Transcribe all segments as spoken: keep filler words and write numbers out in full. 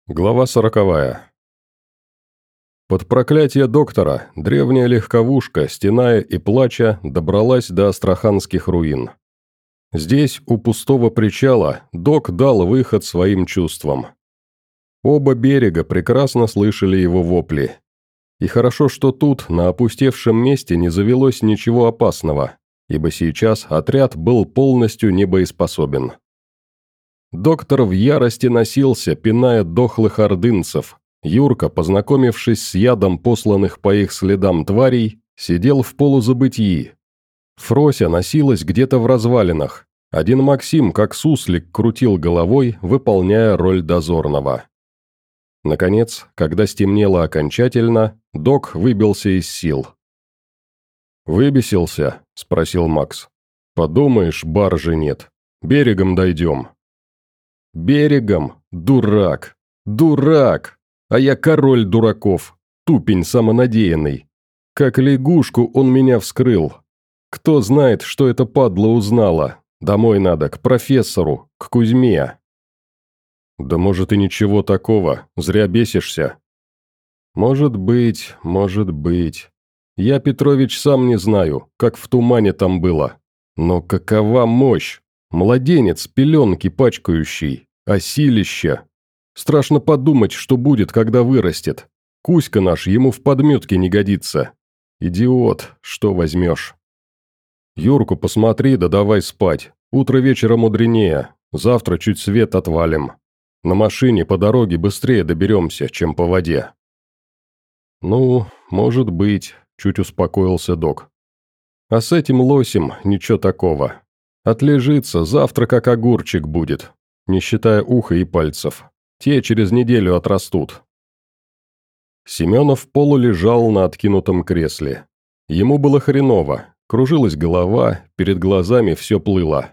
Глава сороковая. Под проклятие доктора древняя легковушка, стеная и плача, добралась до астраханских руин. Здесь, у пустого причала, док дал выход своим чувствам. Оба берега прекрасно слышали его вопли. И хорошо, что тут, на опустевшем месте, не завелось ничего опасного, ибо сейчас отряд был полностью небоеспособен. Доктор в ярости носился, пиная дохлых ордынцев. Юрка, познакомившись с ядом посланных по их следам тварей, сидел в полузабытии. Фрося носилась где-то в развалинах. Один Максим, как суслик, крутил головой, выполняя роль дозорного. Наконец, когда стемнело окончательно, док выбился из сил. «Выбесился?» – спросил Макс. «Подумаешь, баржи нет. Берегом дойдем». «Берегом? Дурак! Дурак! А я король дураков, тупень самонадеянный. Как лягушку он меня вскрыл. Кто знает, что эта падла узнала? Домой надо, к профессору, к Кузьме». «Да может и ничего такого, зря бесишься». «Может быть, может быть. Я, Петрович, сам не знаю, как в тумане там было. Но какова мощь! Младенец, пеленки пачкающий, осилище. Страшно подумать, что будет, когда вырастет. Кузька наш ему в подметке не годится. Идиот, что возьмешь? Юрку посмотри, да давай спать. Утро вечера мудренее. Завтра чуть свет отвалим. На машине по дороге быстрее доберемся, чем по воде». «Ну, может быть», – чуть успокоился док. «А с этим лосем ничего такого. Отлежится, завтра как огурчик будет, не считая уха и пальцев. Те через неделю отрастут». Семенов полулежал на откинутом кресле. Ему было хреново, кружилась голова, перед глазами все плыло.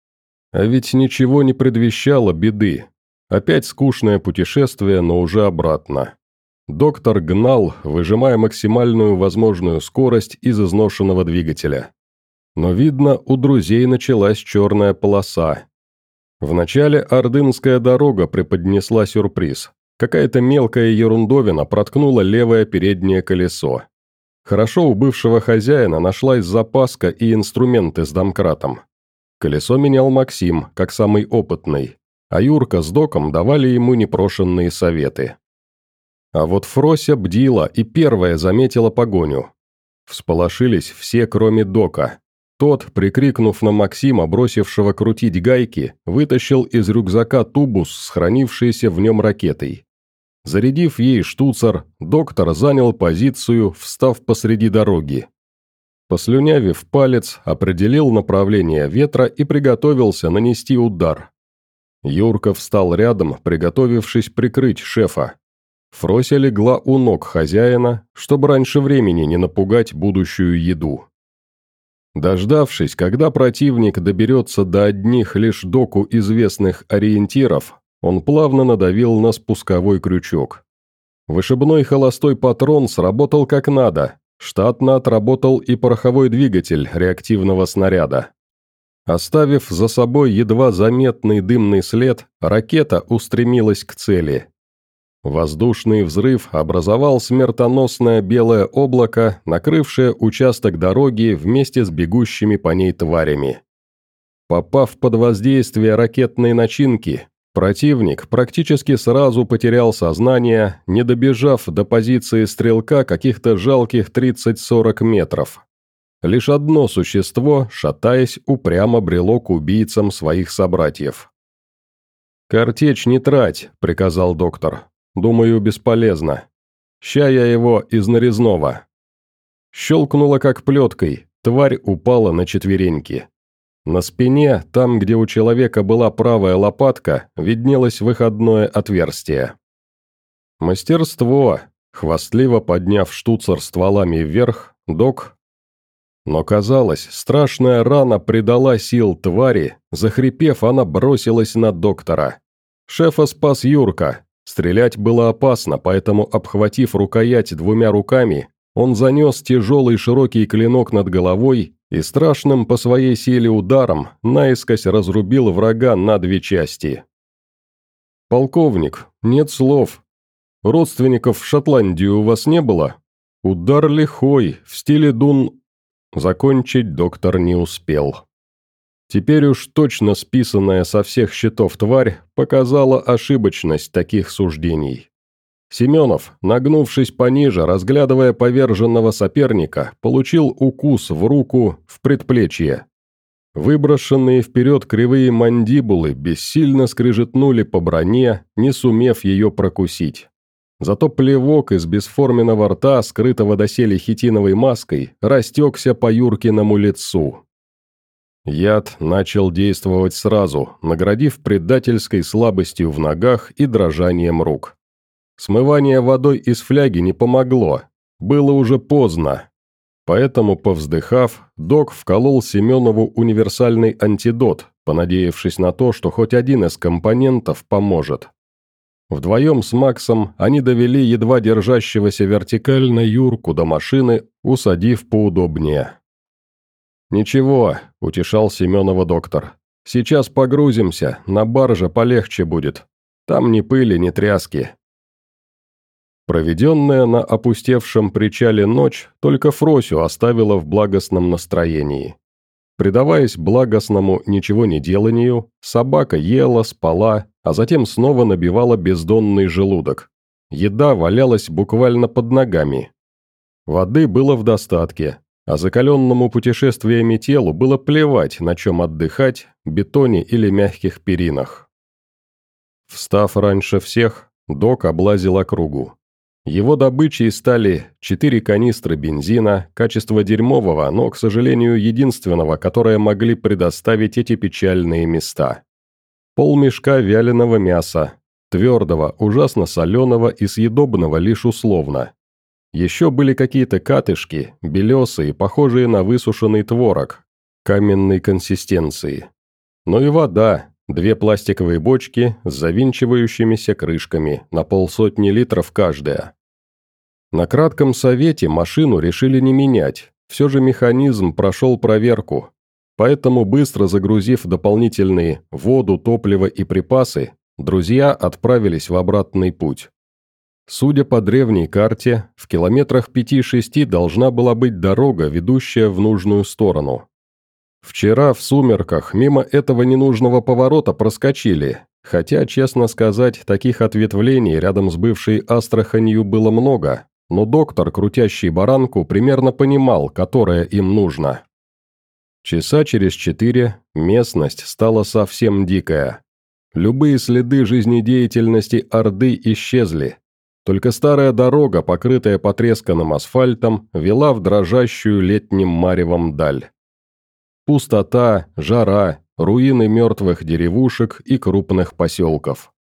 А ведь ничего не предвещало беды. Опять скучное путешествие, но уже обратно. Доктор гнал, выжимая максимальную возможную скорость из изношенного двигателя. Но, видно, у друзей началась черная полоса. Вначале Ордынская дорога преподнесла сюрприз. Какая-то мелкая ерундовина проткнула левое переднее колесо. Хорошо у бывшего хозяина нашлась запаска и инструменты с домкратом. Колесо менял Максим, как самый опытный, а Юрка с доком давали ему непрошенные советы. А вот Фрося бдила и первая заметила погоню. Всполошились все, кроме дока. Тот, прикрикнув на Максима, бросившего крутить гайки, вытащил из рюкзака тубус с хранившейся в нем ракетой. Зарядив ей штуцер, доктор занял позицию, встав посреди дороги. Послюнявив палец, определил направление ветра и приготовился нанести удар. Юрка встал рядом, приготовившись прикрыть шефа. Фрося легла у ног хозяина, чтобы раньше времени не напугать будущую еду. Дождавшись, когда противник доберется до одних лишь доку известных ориентиров, он плавно надавил на спусковой крючок. Вышибной холостой патрон сработал как надо, штатно отработал и пороховой двигатель реактивного снаряда. Оставив за собой едва заметный дымный след, ракета устремилась к цели. Воздушный взрыв образовал смертоносное белое облако, накрывшее участок дороги вместе с бегущими по ней тварями. Попав под воздействие ракетной начинки, противник практически сразу потерял сознание, не добежав до позиции стрелка каких-то жалких тридцать-сорок метров. Лишь одно существо, шатаясь, упрямо брело к убийцам своих собратьев. «Картечь не трать», — приказал доктор. «Думаю, бесполезно. Ща я его из нарезного». Щелкнуло как плеткой, тварь упала на четвереньки. На спине, там, где у человека была правая лопатка, виднелось выходное отверстие. Мастерство, хвастливо подняв штуцер стволами вверх, док. Но казалось, страшная рана придала сил твари, захрипев, она бросилась на доктора. Шефа спас Юрка. Стрелять было опасно, поэтому, обхватив рукоять двумя руками, он занес тяжелый широкий клинок над головой и страшным по своей силе ударом наискось разрубил врага на две части. «Полковник, нет слов. Родственников в Шотландии у вас не было? Удар лихой, в стиле Дун...» Закончить доктор не успел. Теперь уж точно списанная со всех счетов тварь показала ошибочность таких суждений. Семенов, нагнувшись пониже, разглядывая поверженного соперника, получил укус в руку, в предплечье. Выброшенные вперед кривые мандибулы бессильно скрежетнули по броне, не сумев ее прокусить. Зато плевок из бесформенного рта, скрытого доселе хитиновой маской, растекся по Юркиному лицу. Яд начал действовать сразу, наградив предательской слабостью в ногах и дрожанием рук. Смывание водой из фляги не помогло, было уже поздно. Поэтому, повздыхав, док вколол Семенову универсальный антидот, понадеявшись на то, что хоть один из компонентов поможет. Вдвоем с Максом они довели едва держащегося вертикально Юрку до машины, усадив поудобнее. «Ничего», – утешал Семенова доктор, – «сейчас погрузимся, на барже полегче будет. Там ни пыли, ни тряски». Проведенная на опустевшем причале ночь только Фросю оставила в благостном настроении. Предаваясь благостному ничего не деланию, собака ела, спала, а затем снова набивала бездонный желудок. Еда валялась буквально под ногами. Воды было в достатке, а закаленному путешествиями телу было плевать, на чем отдыхать, бетоне или мягких перинах. Встав раньше всех, док облазил округу. Его добычей стали четыре канистры бензина, качества дерьмового, но, к сожалению, единственного, которое могли предоставить эти печальные места. Полмешка вяленого мяса, твердого, ужасно соленого и съедобного лишь условно. Еще были какие-то катышки, белесые, похожие на высушенный творог, каменной консистенции. Но и вода. Две пластиковые бочки с завинчивающимися крышками, на полсотни литров каждая. На кратком совете машину решили не менять, все же механизм прошел проверку, поэтому, быстро загрузив дополнительные воду, топливо и припасы, друзья отправились в обратный путь. Судя по древней карте, в километрах пяти-шести должна была быть дорога, ведущая в нужную сторону. Вчера в сумерках мимо этого ненужного поворота проскочили, хотя, честно сказать, таких ответвлений рядом с бывшей Астраханью было много, но доктор, крутящий баранку, примерно понимал, которое им нужно. Часа через четыре местность стала совсем дикая. Любые следы жизнедеятельности Орды исчезли. Только старая дорога, покрытая потресканным асфальтом, вела в дрожащую летним маревом даль. Пустота, жара, руины мертвых деревушек и крупных поселков.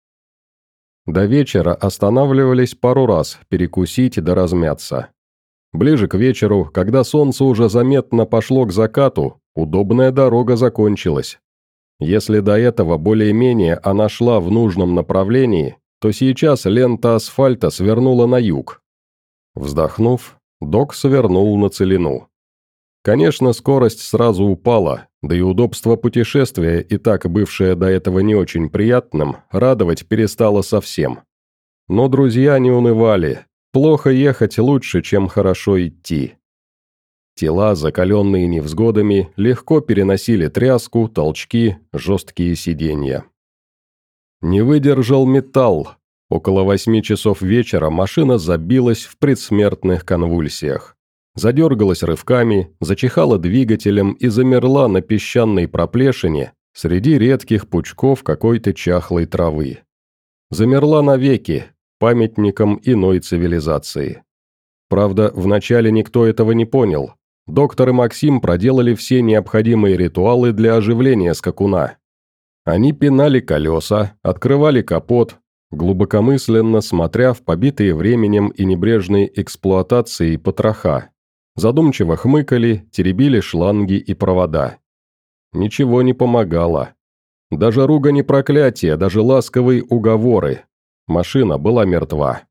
До вечера останавливались пару раз перекусить да размяться. Ближе к вечеру, когда солнце уже заметно пошло к закату, удобная дорога закончилась. Если до этого более-менее она шла в нужном направлении, то сейчас лента асфальта свернула на юг. Вздохнув, док свернул на целину. Конечно, скорость сразу упала, да и удобство путешествия, и так бывшее до этого не очень приятным, радовать перестало совсем. Но друзья не унывали, плохо ехать лучше, чем хорошо идти. Тела, закаленные невзгодами, легко переносили тряску, толчки, жесткие сиденья. Не выдержал металл. Около восьми часов вечера машина забилась в предсмертных конвульсиях. Задергалась рывками, зачихала двигателем и замерла на песчаной проплешине среди редких пучков какой-то чахлой травы. Замерла навеки, памятником иной цивилизации. Правда, вначале никто этого не понял. Доктор и Максим проделали все необходимые ритуалы для оживления скакуна. Они пинали колеса, открывали капот, глубокомысленно смотря в побитые временем и небрежной эксплуатацией потроха. Задумчиво хмыкали, теребили шланги и провода. Ничего не помогало. Даже ругань и проклятия, даже ласковые уговоры. Машина была мертва.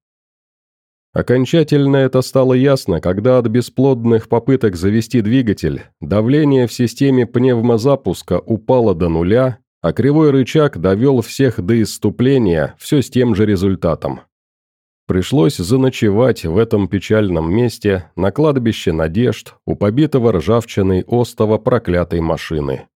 Окончательно это стало ясно, когда от бесплодных попыток завести двигатель давление в системе пневмозапуска упало до нуля, а кривой рычаг довел всех до исступления, все с тем же результатом. Пришлось заночевать в этом печальном месте на кладбище надежд у побитого ржавчиной остова проклятой машины.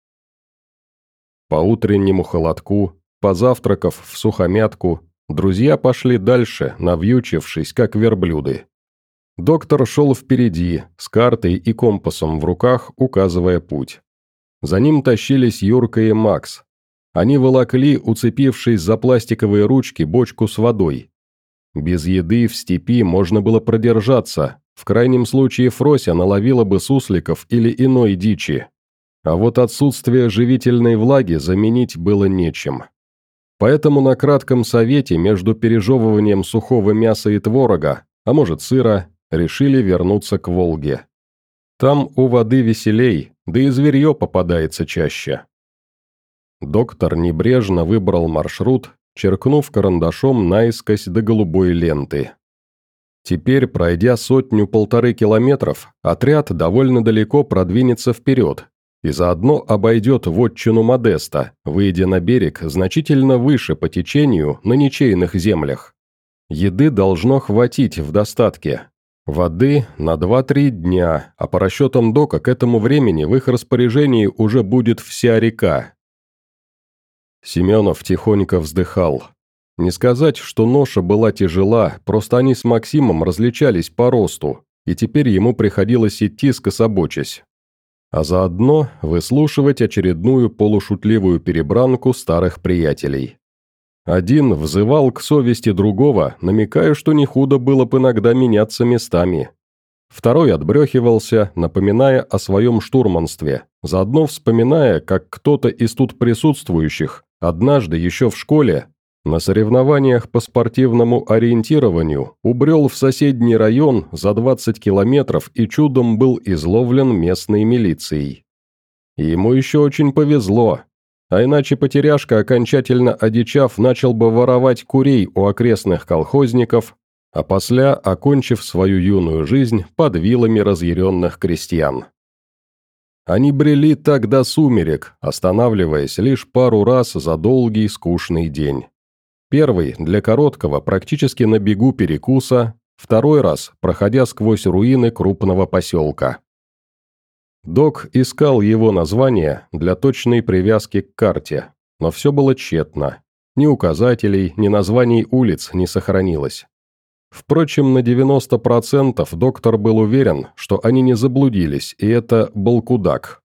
По утреннему холодку, позавтракав в сухомятку, друзья пошли дальше, навьючившись, как верблюды. Доктор шел впереди, с картой и компасом в руках, указывая путь. За ним тащились Юрка и Макс. Они волокли, уцепившись за пластиковые ручки, бочку с водой. Без еды в степи можно было продержаться, в крайнем случае Фрося наловила бы сусликов или иной дичи. А вот отсутствие живительной влаги заменить было нечем. Поэтому на кратком совете между пережевыванием сухого мяса и творога, а может сыра, решили вернуться к Волге. Там у воды веселей, да и зверье попадается чаще. Доктор небрежно выбрал маршрут, черкнув карандашом наискось до голубой ленты. Теперь, пройдя сотню-полторы километров, отряд довольно далеко продвинется вперед и заодно обойдет вотчину Модеста, выйдя на берег значительно выше по течению на ничейных землях. Еды должно хватить в достатке. Воды на два-три дня, а по расчетам Дока к этому времени в их распоряжении уже будет вся река. Семенов тихонько вздыхал. Не сказать, что ноша была тяжела, просто они с Максимом различались по росту, и теперь ему приходилось идти скособочась. А заодно выслушивать очередную полушутливую перебранку старых приятелей. Один взывал к совести другого, намекая, что не худо было бы иногда меняться местами. Второй отбрехивался, напоминая о своем штурманстве, заодно вспоминая, как кто-то из тут присутствующих однажды еще в школе на соревнованиях по спортивному ориентированию убрел в соседний район за двадцать километров и чудом был изловлен местной милицией. Ему еще очень повезло, а иначе потеряшка, окончательно одичав, начал бы воровать курей у окрестных колхозников, а после, окончив свою юную жизнь под вилами разъяренных крестьян. Они брели так до сумерек, останавливаясь лишь пару раз за долгий скучный день. Первый – для короткого, практически на бегу перекуса, второй раз, проходя сквозь руины крупного поселка. Док искал его название для точной привязки к карте, но все было тщетно. Ни указателей, ни названий улиц не сохранилось. Впрочем, на девяносто процентов доктор был уверен, что они не заблудились, и это Балкудак.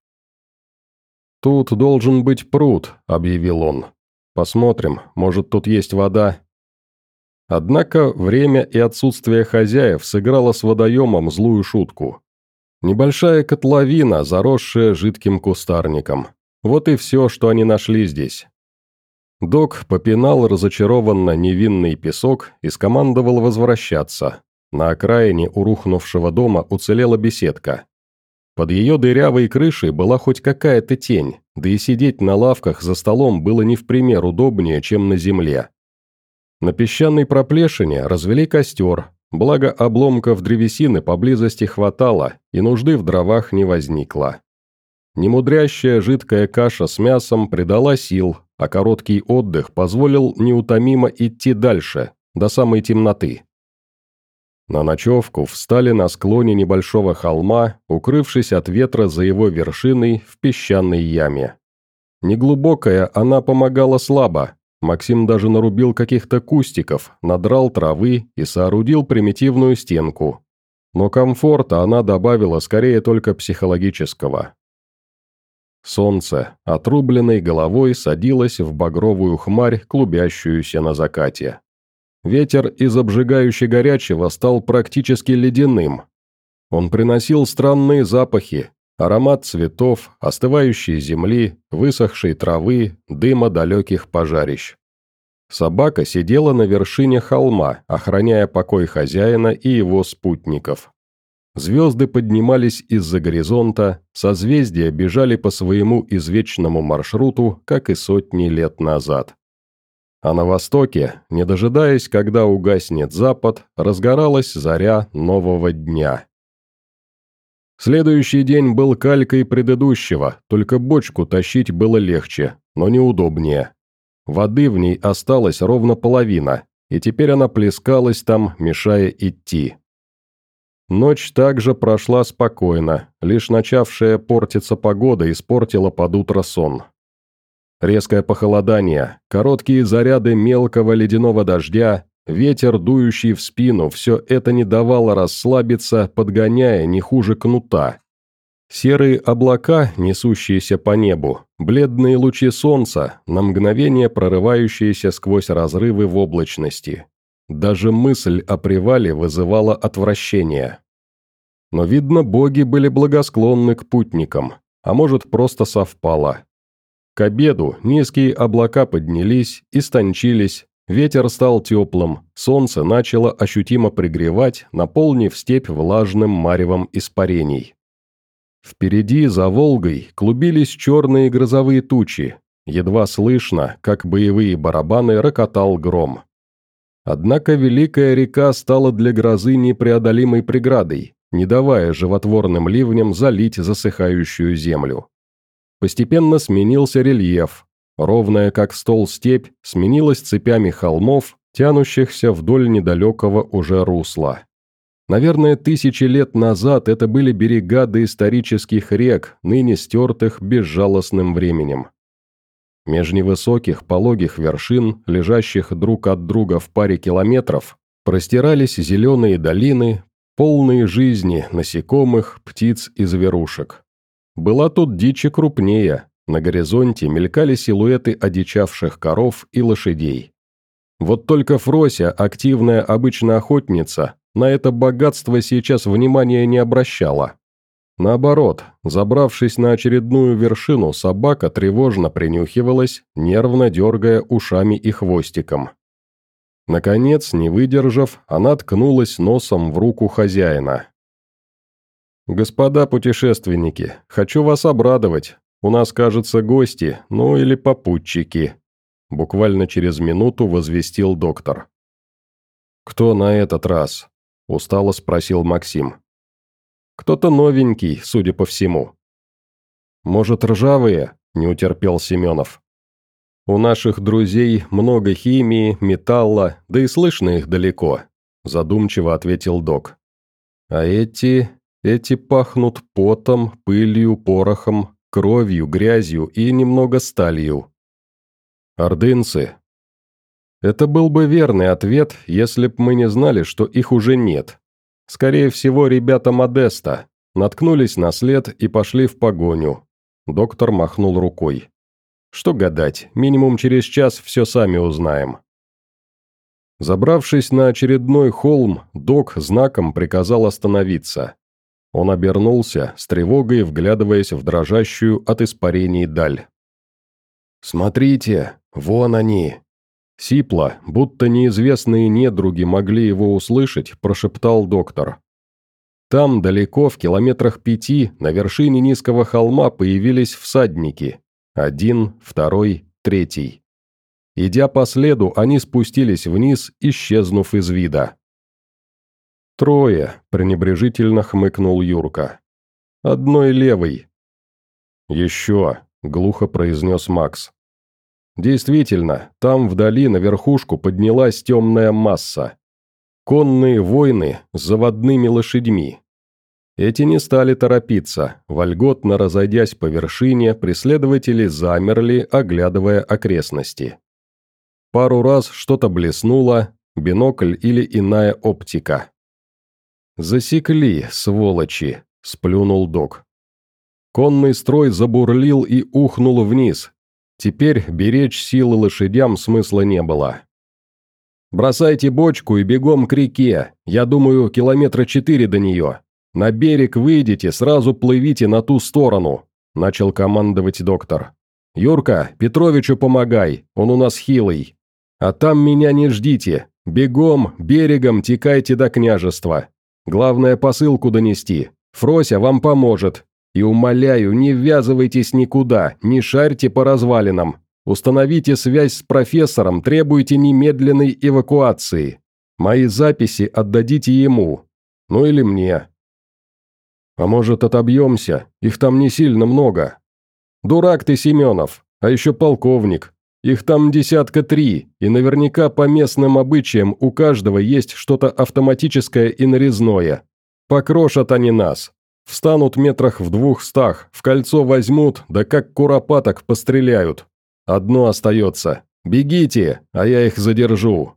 «Тут должен быть пруд», — объявил он. «Посмотрим, может, тут есть вода». Однако время и отсутствие хозяев сыграло с водоемом злую шутку. Небольшая котловина, заросшая жидким кустарником. Вот и все, что они нашли здесь. Док попинал разочарованно невинный песок и скомандовал возвращаться. На окраине у рухнувшего дома уцелела беседка. Под ее дырявой крышей была хоть какая-то тень, да и сидеть на лавках за столом было не в пример удобнее, чем на земле. На песчаной проплешине развели костер, благо обломков древесины поблизости хватало, и нужды в дровах не возникло. Немудрящая жидкая каша с мясом придала сил, а короткий отдых позволил неутомимо идти дальше, до самой темноты. На ночевку встали на склоне небольшого холма, укрывшись от ветра за его вершиной в песчаной яме. Неглубокая она помогала слабо, Максим даже нарубил каких-то кустиков, надрал травы и соорудил примитивную стенку. Но комфорта она добавила скорее только психологического. Солнце, отрубленной головой, садилось в багровую хмарь, клубящуюся на закате. Ветер из обжигающе горячего стал практически ледяным. Он приносил странные запахи, аромат цветов, остывающей земли, высохшей травы, дыма далеких пожарищ. Собака сидела на вершине холма, охраняя покой хозяина и его спутников. Звезды поднимались из-за горизонта, созвездия бежали по своему извечному маршруту, как и сотни лет назад. А на востоке, не дожидаясь, когда угаснет запад, разгоралась заря нового дня. Следующий день был калькой предыдущего, только бочку тащить было легче, но неудобнее. Воды в ней осталось ровно половина, и теперь она плескалась там, мешая идти. Ночь также прошла спокойно, лишь начавшая портиться погода испортила под утро сон. Резкое похолодание, короткие заряды мелкого ледяного дождя, ветер, дующий в спину, все это не давало расслабиться, подгоняя не хуже кнута. Серые облака, несущиеся по небу, бледные лучи солнца, на мгновение прорывающиеся сквозь разрывы в облачности. Даже мысль о привале вызывала отвращение. Но, видно, боги были благосклонны к путникам, а может, просто совпало. К обеду низкие облака поднялись, истончились, ветер стал теплым, солнце начало ощутимо пригревать, наполнив степь влажным маревом испарений. Впереди, за Волгой, клубились черные грозовые тучи, едва слышно, как боевые барабаны рокотал гром. Однако Великая река стала для грозы непреодолимой преградой, не давая животворным ливням залить засыхающую землю. Постепенно сменился рельеф, ровная как стол степь сменилась цепями холмов, тянущихся вдоль недалекого уже русла. Наверное, тысячи лет назад это были берега доисторических рек, ныне стертых безжалостным временем. Меж невысоких пологих вершин, лежащих друг от друга в паре километров, простирались зеленые долины, полные жизни насекомых, птиц и зверушек. Была тут дичь и крупнее, на горизонте мелькали силуэты одичавших коров и лошадей. Вот только Фрося, активная обычная охотница, на это богатство сейчас внимания не обращала. Наоборот, забравшись на очередную вершину, собака тревожно принюхивалась, нервно дергая ушами и хвостиком. Наконец, не выдержав, она ткнулась носом в руку хозяина. «Господа путешественники, хочу вас обрадовать. У нас, кажется, гости, ну или попутчики», – буквально через минуту возвестил доктор. «Кто на этот раз?» – устало спросил Максим. «Кто-то новенький, судя по всему». «Может, ржавые?» – не утерпел Семенов. «У наших друзей много химии, металла, да и слышно их далеко», – задумчиво ответил док. «А эти... эти пахнут потом, пылью, порохом, кровью, грязью и немного сталью». «Ордынцы». Это был бы верный ответ, если б мы не знали, что их уже нет. Скорее всего, ребята Модеста наткнулись на след и пошли в погоню. Доктор махнул рукой. Что гадать, минимум через час все сами узнаем. Забравшись на очередной холм, док знаком приказал остановиться. Он обернулся, с тревогой вглядываясь в дрожащую от испарений даль. «Смотрите, вон они!» Сипло, будто неизвестные недруги могли его услышать, прошептал доктор. Там, далеко, в километрах пяти, на вершине низкого холма появились всадники. Один, второй, третий. Идя по следу, они спустились вниз, исчезнув из вида. «Трое», – пренебрежительно хмыкнул Юрка. «Одной левой». «Еще», – глухо произнес Макс. Действительно, там вдали на верхушку поднялась темная масса. Конные воины с заводными лошадьми. Эти не стали торопиться, вольготно разойдясь по вершине, преследователи замерли, оглядывая окрестности. Пару раз что-то блеснуло, бинокль или иная оптика. «Засекли, сволочи», – сплюнул док. Конный строй забурлил и ухнул вниз. Теперь беречь силы лошадям смысла не было. «Бросайте бочку и бегом к реке, я думаю, километра четыре до нее. На берег выйдете, сразу плывите на ту сторону», – начал командовать доктор. «Юрка, Петровичу помогай, он у нас хилый. А там меня не ждите, бегом, берегом текайте до княжества. Главное посылку донести, Фрося вам поможет. И умоляю, не ввязывайтесь никуда, не шарьте по развалинам. Установите связь с профессором, требуйте немедленной эвакуации. Мои записи отдадите ему. Ну или мне». «А может, отобьемся? Их там не сильно много». «Дурак ты, Семенов, а еще полковник. Их там десятка три, и наверняка по местным обычаям у каждого есть что-то автоматическое и нарезное. Покрошат они нас. Встанут метрах в двухстах, в кольцо возьмут, да как куропаток постреляют. Одно остается. Бегите, а я их задержу».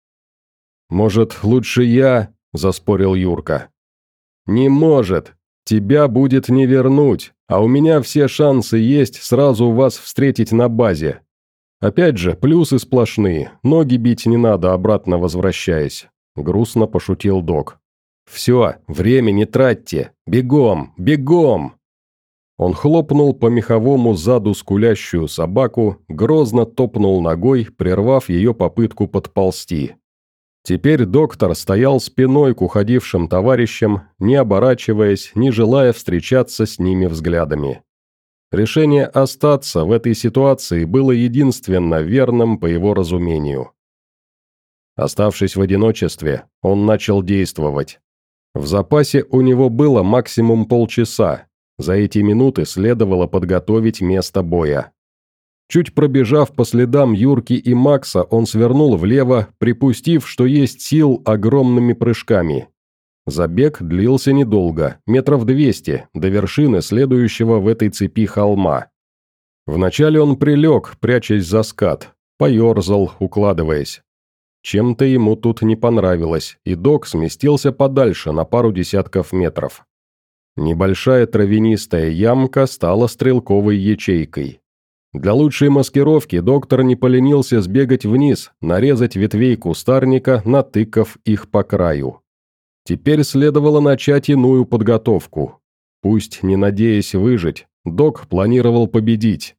«Может, лучше я?» – заспорил Юрка. «Не может. Тебя будет не вернуть, а у меня все шансы есть сразу вас встретить на базе. Опять же, плюсы сплошные, ноги бить не надо, обратно возвращаясь», – грустно пошутил док. «Все, время не тратьте, бегом, бегом!» Он хлопнул по меховому заду скулящую собаку, грозно топнул ногой, прервав ее попытку подползти. Теперь доктор стоял спиной к уходившим товарищам, не оборачиваясь, не желая встречаться с ними взглядами. Решение остаться в этой ситуации было единственно верным по его разумению. Оставшись в одиночестве, он начал действовать. В запасе у него было максимум полчаса, за эти минуты следовало подготовить место боя. Чуть пробежав по следам Юрки и Макса, он свернул влево, припустив, что есть сил, огромными прыжками. Забег длился недолго, метров двести, до вершины следующего в этой цепи холма. Вначале он прилег, прячась за скат, поерзал, укладываясь. Чем-то ему тут не понравилось, и док сместился подальше на пару десятков метров. Небольшая травянистая ямка стала стрелковой ячейкой. Для лучшей маскировки доктор не поленился сбегать вниз, нарезать ветвей кустарника, натыкав их по краю. Теперь следовало начать иную подготовку. Пусть не надеясь выжить, док планировал победить.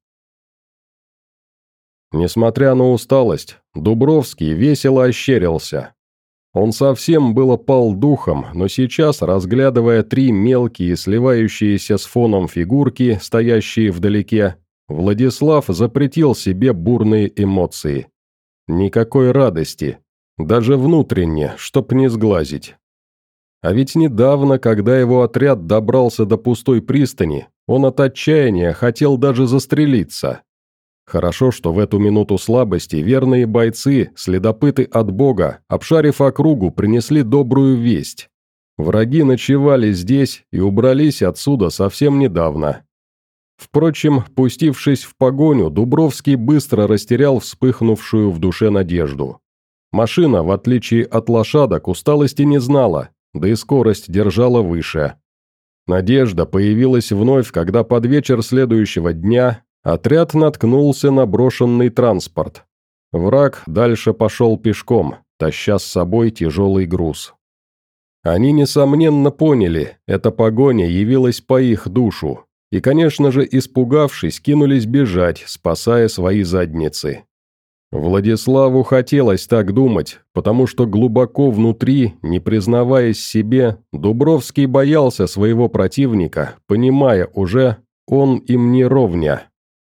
Несмотря на усталость, Дубровский весело ощерился. Он совсем было пал духом, но сейчас, разглядывая три мелкие, сливающиеся с фоном фигурки, стоящие вдалеке, Владислав запретил себе бурные эмоции. Никакой радости, даже внутренне, чтоб не сглазить. А ведь недавно, когда его отряд добрался до пустой пристани, он от отчаяния хотел даже застрелиться. Хорошо, что в эту минуту слабости верные бойцы, следопыты от Бога, обшарив округу, принесли добрую весть. Враги ночевали здесь и убрались отсюда совсем недавно. Впрочем, пустившись в погоню, Дубровский быстро растерял вспыхнувшую в душе надежду. Машина, в отличие от лошадок, усталости не знала, да и скорость держала выше. Надежда появилась вновь, когда под вечер следующего дня отряд наткнулся на брошенный транспорт. Враг дальше пошел пешком, таща с собой тяжелый груз. Они, несомненно, поняли, эта погоня явилась по их душу. И, конечно же, испугавшись, кинулись бежать, спасая свои задницы. Владиславу хотелось так думать, потому что глубоко внутри, не признаваясь себе, Дубровский боялся своего противника, понимая уже, он им не ровня.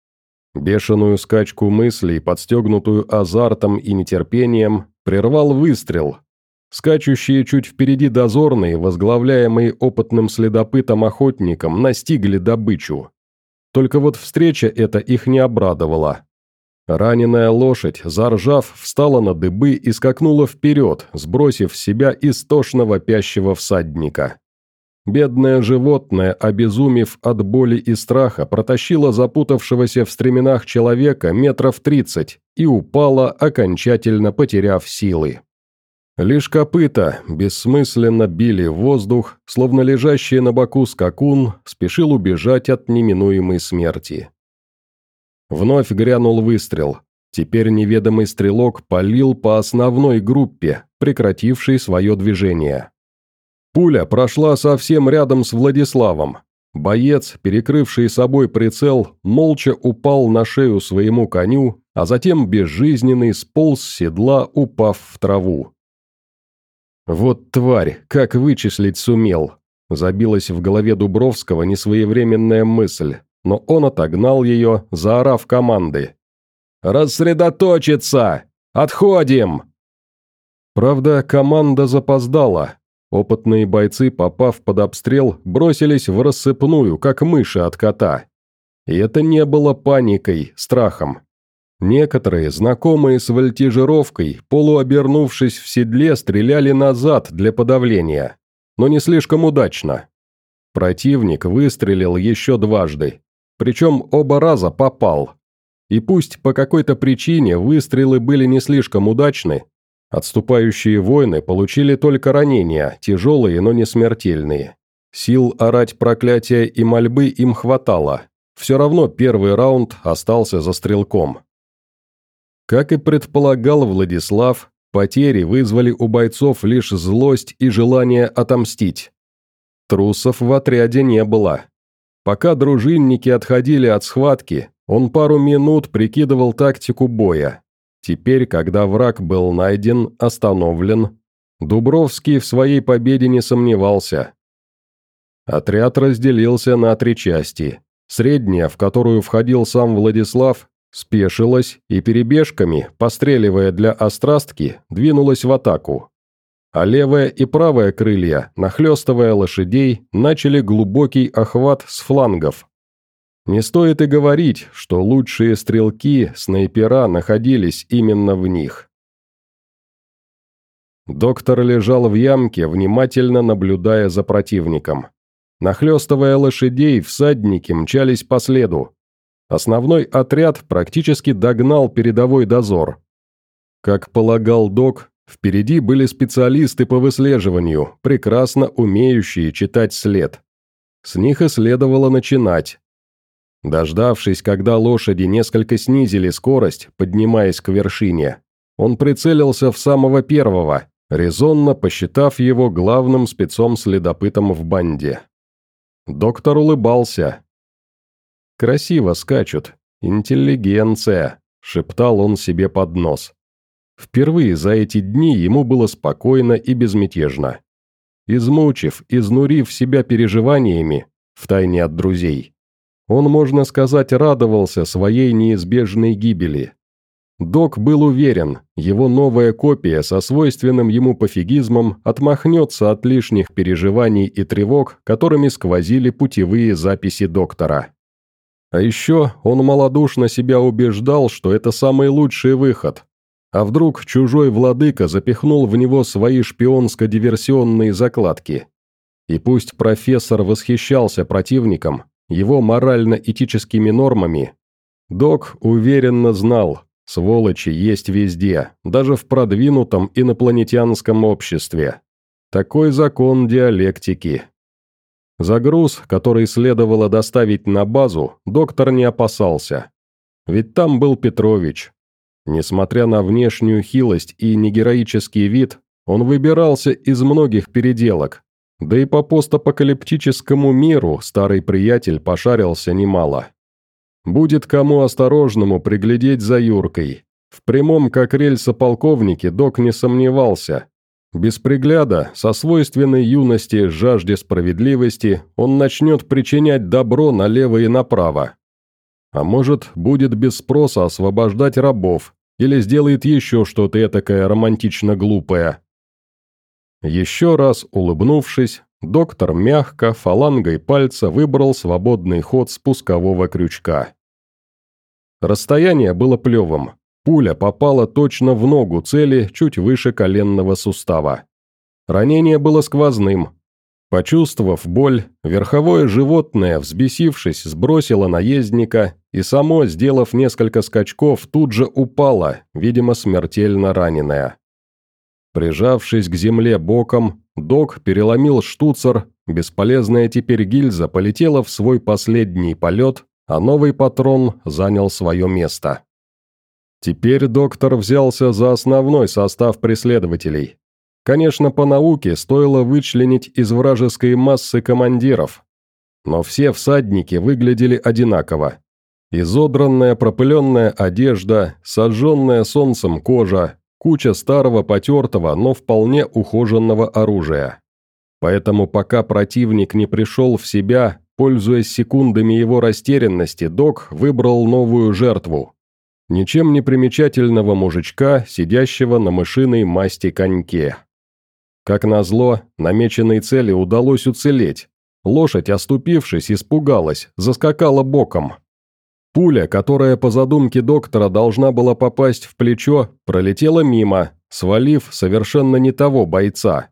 Бешеную скачку мыслей, подстегнутую азартом и нетерпением, прервал выстрел. Скачущие чуть впереди дозорные, возглавляемые опытным следопытом-охотником, настигли добычу. Только вот встреча эта их не обрадовала. Раненая лошадь, заржав, встала на дыбы и скакнула вперед, сбросив с себя истошно вопящего всадника. Бедное животное, обезумев от боли и страха, протащило запутавшегося в стременах человека метров тридцать и упало, окончательно потеряв силы. Лишь копыта бессмысленно били в воздух, словно лежащий на боку скакун спешил убежать от неминуемой смерти. Вновь грянул выстрел. Теперь неведомый стрелок палил по основной группе, прекратившей свое движение. Пуля прошла совсем рядом с Владиславом. Боец, перекрывший собой прицел, молча упал на шею своему коню, а затем безжизненный сполз с седла, упав в траву. «Вот тварь, как вычислить сумел!» Забилась в голове Дубровского несвоевременная мысль, но он отогнал ее, заорав команды. «Рассредоточиться! Отходим!» Правда, команда запоздала. Опытные бойцы, попав под обстрел, бросились в рассыпную, как мыши от кота. И это не было паникой, страхом. Некоторые, знакомые с вольтижировкой, полуобернувшись в седле, стреляли назад для подавления, но не слишком удачно. Противник выстрелил еще дважды, причем оба раза попал. И пусть по какой-то причине выстрелы были не слишком удачны, отступающие воины получили только ранения, тяжелые, но не смертельные. Сил орать проклятия и мольбы им хватало. Все равно первый раунд остался за стрелком. Как и предполагал Владислав, потери вызвали у бойцов лишь злость и желание отомстить. Трусов в отряде не было. Пока дружинники отходили от схватки, он пару минут прикидывал тактику боя. Теперь, когда враг был найден, остановлен, Дубровский в своей победе не сомневался. Отряд разделился на три части. Средняя, в которую входил сам Владислав, спешилась и перебежками, постреливая для острастки, двинулась в атаку. А левое и правое крылья, нахлестывая лошадей, начали глубокий охват с флангов. Не стоит и говорить, что лучшие стрелки, снайпера находились именно в них. Доктор лежал в ямке, внимательно наблюдая за противником. Нахлестывая лошадей, всадники мчались по следу. Основной отряд практически догнал передовой дозор. Как полагал док, впереди были специалисты по выслеживанию, прекрасно умеющие читать след. С них и следовало начинать. Дождавшись, когда лошади несколько снизили скорость, поднимаясь к вершине, он прицелился в самого первого, резонно посчитав его главным спецом-следопытом в банде. Доктор улыбался. «Красиво скачут. Интеллигенция», — шептал он себе под нос. Впервые за эти дни ему было спокойно и безмятежно. Измучив, изнурив себя переживаниями, втайне от друзей, он, можно сказать, радовался своей неизбежной гибели. Док был уверен, его новая копия со свойственным ему пофигизмом отмахнется от лишних переживаний и тревог, которыми сквозили путевые записи доктора. А еще он малодушно себя убеждал, что это самый лучший выход. А вдруг чужой владыка запихнул в него свои шпионско-диверсионные закладки? И пусть профессор восхищался противником, его морально-этическими нормами, док уверенно знал, сволочи есть везде, даже в продвинутом инопланетянском обществе. Такой закон диалектики. За груз, который следовало доставить на базу, доктор не опасался. Ведь там был Петрович. Несмотря на внешнюю хилость и негероический вид, он выбирался из многих переделок. Да и по постапокалиптическому миру старый приятель пошарился немало. Будет кому осторожному приглядеть за Юркой. В прямом как рельса полковнике док не сомневался. Без пригляда, со свойственной юности жажде справедливости, он начнет причинять добро налево и направо. А может, будет без спроса освобождать рабов, или сделает еще что-то этакое романтично глупое. Еще раз улыбнувшись, доктор мягко, фалангой пальца выбрал свободный ход спускового крючка. Расстояние было плевым. Пуля попала точно в ногу цели, чуть выше коленного сустава. Ранение было сквозным. Почувствовав боль, верховое животное, взбесившись, сбросило наездника и само, сделав несколько скачков, тут же упало, видимо, смертельно раненое. Прижавшись к земле боком, док переломил штуцер, бесполезная теперь гильза полетела в свой последний полет, а новый патрон занял свое место. Теперь доктор взялся за основной состав преследователей. Конечно, по науке стоило вычленить из вражеской массы командиров. Но все всадники выглядели одинаково. Изодранная пропыленная одежда, сожженная солнцем кожа, куча старого потертого, но вполне ухоженного оружия. Поэтому пока противник не пришел в себя, пользуясь секундами его растерянности, док выбрал новую жертву. Ничем не примечательного мужичка, сидящего на мышиной масти коньке. Как назло, намеченной цели удалось уцелеть. Лошадь, оступившись, испугалась, заскакала боком. Пуля, которая по задумке доктора должна была попасть в плечо, пролетела мимо, свалив совершенно не того бойца.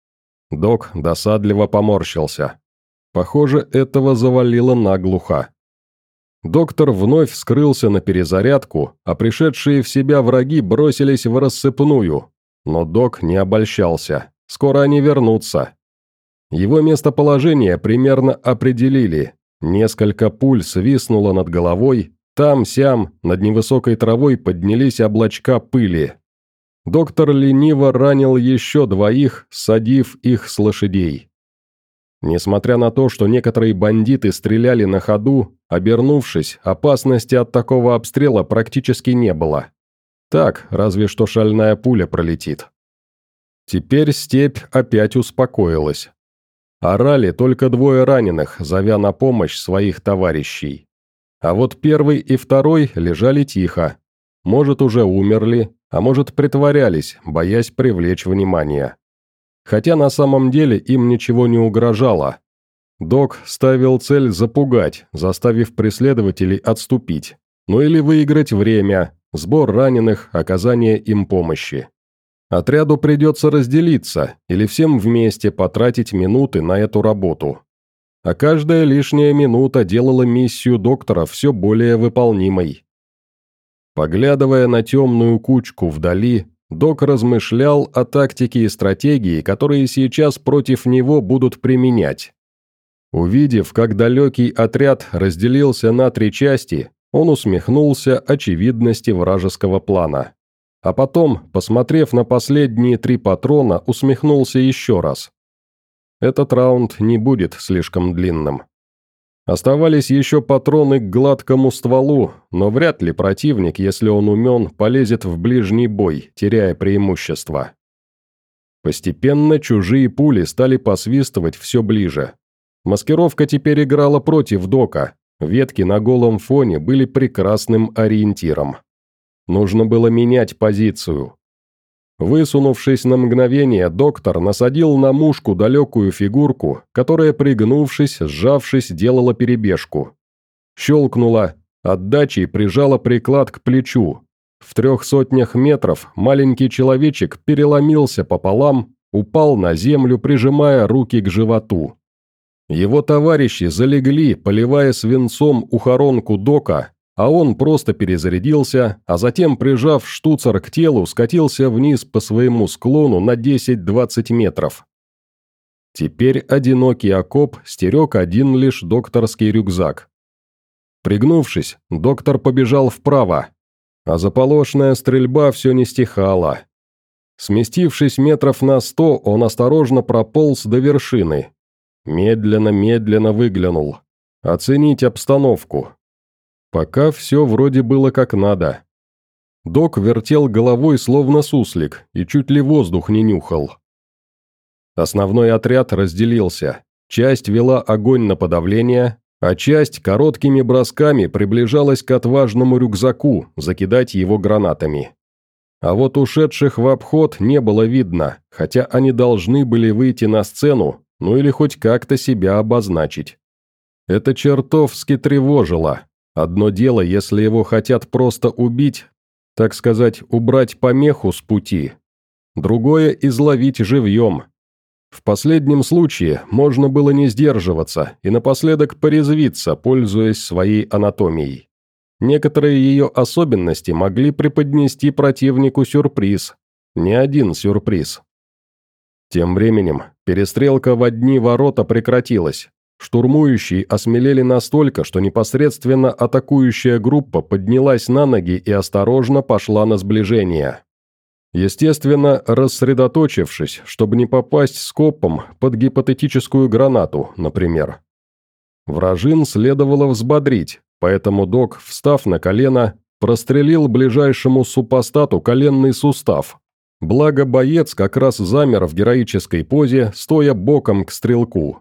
Док досадливо поморщился. Похоже, этого завалило наглухо. Доктор вновь скрылся на перезарядку, а пришедшие в себя враги бросились в рассыпную. Но док не обольщался. Скоро они вернутся. Его местоположение примерно определили. Несколько пуль свистнуло над головой, там-сям, над невысокой травой поднялись облачка пыли. Доктор лениво ранил еще двоих, садив их с лошадей. Несмотря на то, что некоторые бандиты стреляли на ходу, обернувшись, опасности от такого обстрела практически не было. Так, разве что шальная пуля пролетит. Теперь степь опять успокоилась. Орали только двое раненых, зовя на помощь своих товарищей. А вот первый и второй лежали тихо. Может, уже умерли, а может, притворялись, боясь привлечь внимание. Хотя на самом деле им ничего не угрожало. Док ставил цель запугать, заставив преследователей отступить. Ну или выиграть время, сбор раненых, оказание им помощи. Отряду придется разделиться, или всем вместе потратить минуты на эту работу. А каждая лишняя минута делала миссию доктора все более выполнимой. Поглядывая на темную кучку вдали, док размышлял о тактике и стратегии, которые сейчас против него будут применять. Увидев, как далекий отряд разделился на три части, он усмехнулся очевидности вражеского плана. А потом, посмотрев на последние три патрона, усмехнулся еще раз. Этот раунд не будет слишком длинным. Оставались еще патроны к гладкому стволу, но вряд ли противник, если он умен, полезет в ближний бой, теряя преимущество. Постепенно чужие пули стали посвистывать все ближе. Маскировка теперь играла против дока, ветки на голом фоне были прекрасным ориентиром. Нужно было менять позицию. Высунувшись на мгновение, доктор насадил на мушку далекую фигурку, которая, пригнувшись, сжавшись, делала перебежку. Щелкнула, отдачей прижала приклад к плечу. В трех сотнях метров маленький человечек переломился пополам, упал на землю, прижимая руки к животу. Его товарищи залегли, поливая свинцом ухоронку дока, а он просто перезарядился, а затем, прижав штуцер к телу, скатился вниз по своему склону на десять-двадцать метров. Теперь одинокий окоп стерег один лишь докторский рюкзак. Пригнувшись, доктор побежал вправо, а заполошная стрельба все не стихала. Сместившись метров на сто, он осторожно прополз до вершины. Медленно-медленно выглянул. Оценить обстановку. Пока все вроде было как надо. Док вертел головой словно суслик и чуть ли воздух не нюхал. Основной отряд разделился. Часть вела огонь на подавление, а часть короткими бросками приближалась к отважному рюкзаку, закидать его гранатами. А вот ушедших в обход не было видно, хотя они должны были выйти на сцену, ну или хоть как-то себя обозначить. Это чертовски тревожило. Одно дело, если его хотят просто убить, так сказать, убрать помеху с пути. Другое – изловить живьем. В последнем случае можно было не сдерживаться и напоследок порезвиться, пользуясь своей анатомией. Некоторые ее особенности могли преподнести противнику сюрприз. Не один сюрприз. Тем временем перестрелка в одни ворота прекратилась. Штурмующие осмелели настолько, что непосредственно атакующая группа поднялась на ноги и осторожно пошла на сближение. Естественно, рассредоточившись, чтобы не попасть скопом под гипотетическую гранату, например. Вражин следовало взбодрить, поэтому док, встав на колено, прострелил ближайшему супостату коленный сустав. Благо боец как раз замер в героической позе, стоя боком к стрелку.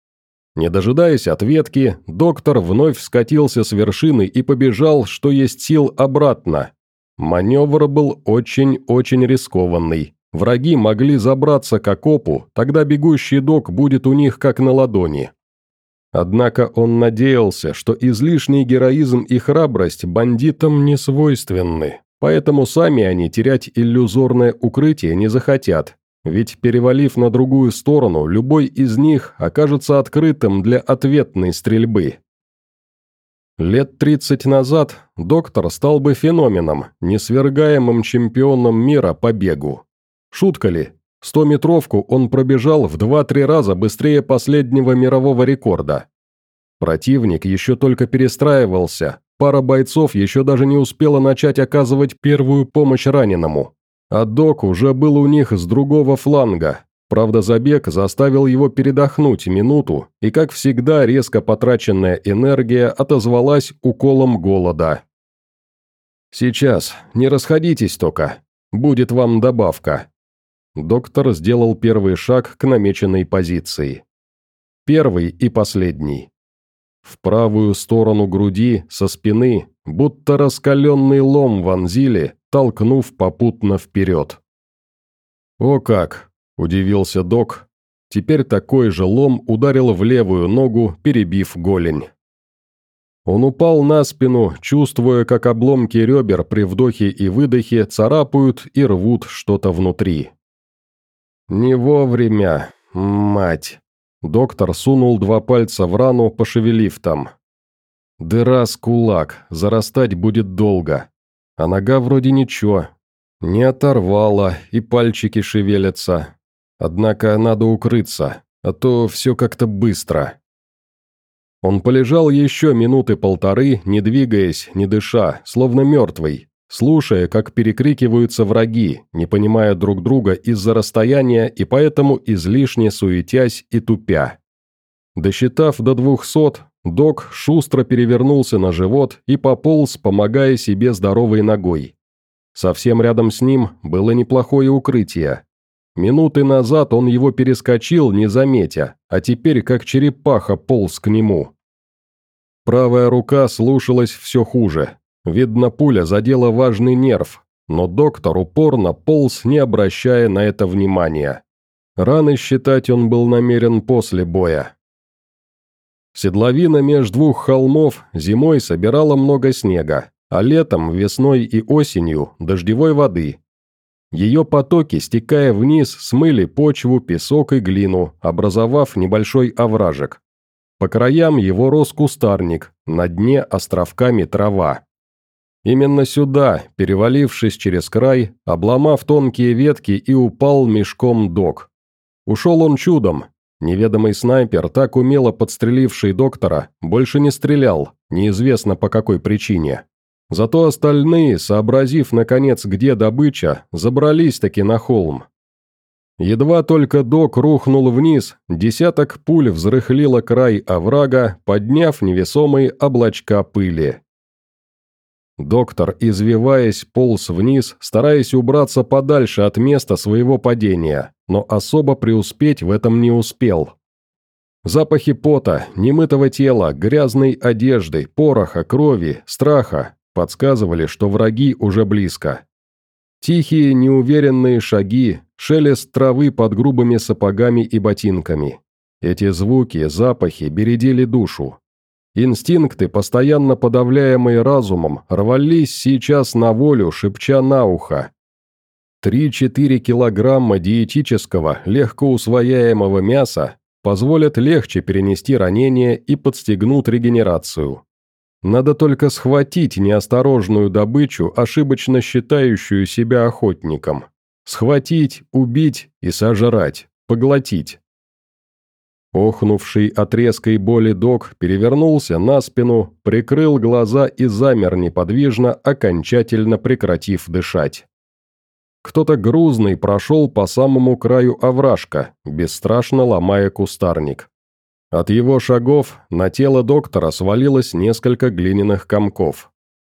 Не дожидаясь ответки, доктор вновь скатился с вершины и побежал, что есть сил, обратно. Маневр был очень-очень рискованный, Враги могли забраться к окопу, тогда бегущий док будет у них как на ладони. Однако он надеялся, что излишний героизм и храбрость бандитам не свойственны, поэтому сами они терять иллюзорное укрытие не захотят, ведь, перевалив на другую сторону, любой из них окажется открытым для ответной стрельбы. Лет тридцать назад доктор стал бы феноменом, несвергаемым чемпионом мира по бегу. Шутка ли? Стометровку он пробежал в два-три раза быстрее последнего мирового рекорда. Противник еще только перестраивался, пара бойцов еще даже не успела начать оказывать первую помощь раненому. А док уже был у них с другого фланга. Правда, забег заставил его передохнуть минуту, и, как всегда, резко потраченная энергия отозвалась уколом голода. «Сейчас, не расходитесь только, будет вам добавка». Доктор сделал первый шаг к намеченной позиции. Первый и последний. В правую сторону груди, со спины, будто раскаленный лом вонзили, толкнув попутно вперед. «О как!» – удивился док. Теперь такой же лом ударил в левую ногу, перебив голень. Он упал на спину, чувствуя, как обломки ребер при вдохе и выдохе царапают и рвут что-то внутри. «Не вовремя, мать!» Доктор сунул два пальца в рану, пошевелив там. «Дыра с кулак, зарастать будет долго. А нога вроде ничего. Не оторвала, и пальчики шевелятся. Однако надо укрыться, а то все как-то быстро». Он полежал еще минуты полторы, не двигаясь, не дыша, словно мертвый, слушая, как перекрикиваются враги, не понимая друг друга из-за расстояния и поэтому излишне суетясь и тупя. Досчитав до двухсот, док шустро перевернулся на живот и пополз, помогая себе здоровой ногой. Совсем рядом с ним было неплохое укрытие. Минуты назад он его перескочил, не заметя, а теперь как черепаха полз к нему. Правая рука слушалась все хуже. Видно, пуля задела важный нерв, но доктор упорно полз, не обращая на это внимания. Раны считать он был намерен после боя. Седловина меж двух холмов зимой собирала много снега, а летом, весной и осенью – дождевой воды. Ее потоки, стекая вниз, смыли почву, песок и глину, образовав небольшой овражек. По краям его рос кустарник, на дне островками трава. Именно сюда, перевалившись через край, обломав тонкие ветки, и упал мешком док. Ушел он чудом. Неведомый снайпер, так умело подстреливший доктора, больше не стрелял, неизвестно по какой причине. Зато остальные, сообразив наконец, где добыча, забрались-таки на холм. Едва только док рухнул вниз, десяток пуль взрыхлило край оврага, подняв невесомые облачка пыли. Доктор, извиваясь, полз вниз, стараясь убраться подальше от места своего падения, но особо преуспеть в этом не успел. Запахи пота, немытого тела, грязной одежды, пороха, крови, страха подсказывали, что враги уже близко. Тихие, неуверенные шаги, шелест травы под грубыми сапогами и ботинками. Эти звуки, запахи бередили душу. Инстинкты, постоянно подавляемые разумом, рвались сейчас на волю, шепча на ухо. три-четыре килограмма диетического, легко усвояемого мяса позволят легче перенести ранение и подстегнут регенерацию. Надо только схватить неосторожную добычу, ошибочно считающую себя охотником. Схватить, убить и сожрать, поглотить. Охнувший от резкой боли док перевернулся на спину, прикрыл глаза и замер неподвижно, окончательно прекратив дышать. Кто-то грузный прошел по самому краю овражка, бесстрашно ломая кустарник. От его шагов на тело доктора свалилось несколько глиняных комков.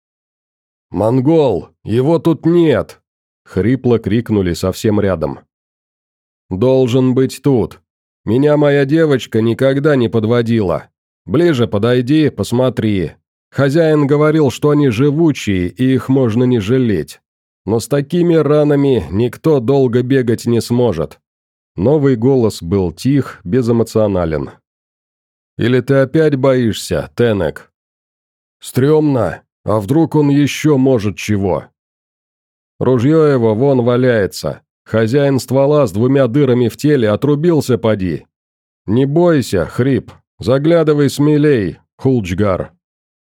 «Монгол! Его тут нет!» — хрипло крикнули совсем рядом. «Должен быть тут. Меня моя девочка никогда не подводила. Ближе подойди, посмотри. Хозяин говорил, что они живучие, и их можно не жалеть. но с такими ранами никто долго бегать не сможет». Новый голос был тих, безэмоционален. «Или ты опять боишься, Тенек?» «Стремно, а вдруг он еще может чего?» «Ружье его вон валяется. Хозяин ствола с двумя дырами в теле отрубился поди. Не бойся, Хрип, заглядывай смелей, Хулчгар».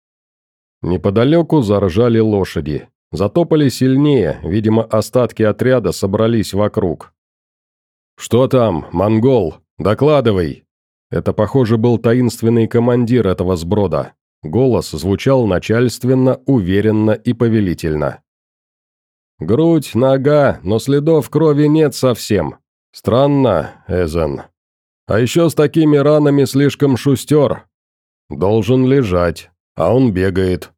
Неподалеку заржали лошади. Затопали сильнее, видимо, остатки отряда собрались вокруг. «Что там, монгол? Докладывай!» Это, похоже, был таинственный командир этого сброда. Голос звучал начальственно, уверенно и повелительно. «Грудь, нога, но следов крови нет совсем. Странно, Эзен. А еще с такими ранами слишком шустер. Должен лежать, а он бегает».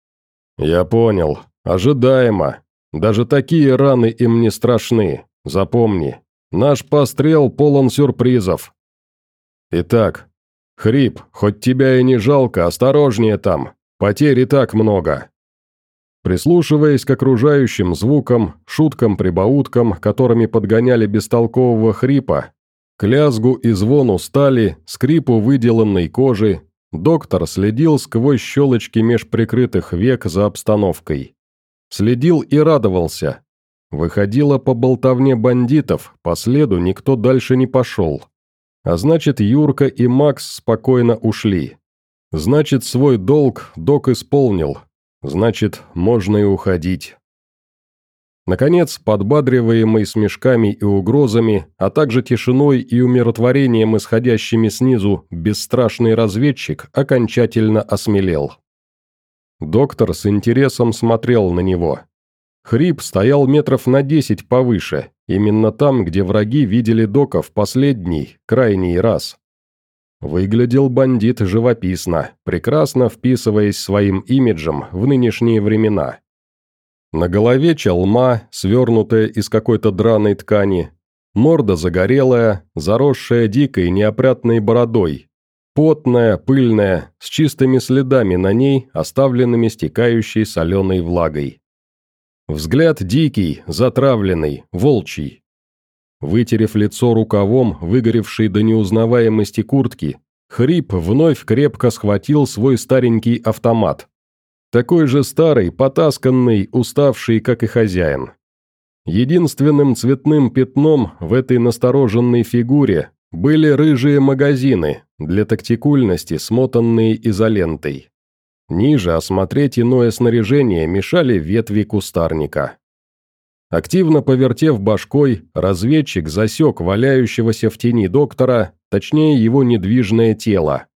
«Я понял. Ожидаемо. Даже такие раны им не страшны. Запомни. Наш пострел полон сюрпризов. Итак, Хрип, хоть тебя и не жалко, осторожнее там. Потерь и так много». Прислушиваясь к окружающим звукам, шуткам-прибауткам, которыми подгоняли бестолкового Хрипа, к лязгу и звону стали, скрипу выделанной кожи, доктор следил сквозь щелочки меж прикрытых век за обстановкой. Следил и радовался. Выходило по болтовне бандитов, по следу никто дальше не пошел. А значит, Юрка и Макс спокойно ушли. Значит, свой долг док исполнил. Значит, можно и уходить. Наконец, подбадриваемый смешками и угрозами, а также тишиной и умиротворением, исходящими снизу, бесстрашный разведчик окончательно осмелел. Доктор с интересом смотрел на него. Хрип стоял метров на десять повыше, именно там, где враги видели дока в последний, крайний раз. Выглядел бандит живописно, прекрасно вписываясь своим имиджем в нынешние времена. На голове чалма, свернутая из какой-то драной ткани, морда загорелая, заросшая дикой неопрятной бородой, потная, пыльная, с чистыми следами на ней, оставленными стекающей соленой влагой. Взгляд дикий, затравленный, волчий. Вытерев лицо рукавом, выгоревшей до неузнаваемости куртки, Хрип вновь крепко схватил свой старенький автомат. Такой же старый, потасканный, уставший, как и хозяин. Единственным цветным пятном в этой настороженной фигуре были рыжие магазины, для тактикульности смотанные изолентой. Ниже осмотреть иное снаряжение мешали ветви кустарника. Активно повертев башкой, разведчик засек валяющегося в тени доктора, точнее его недвижное тело.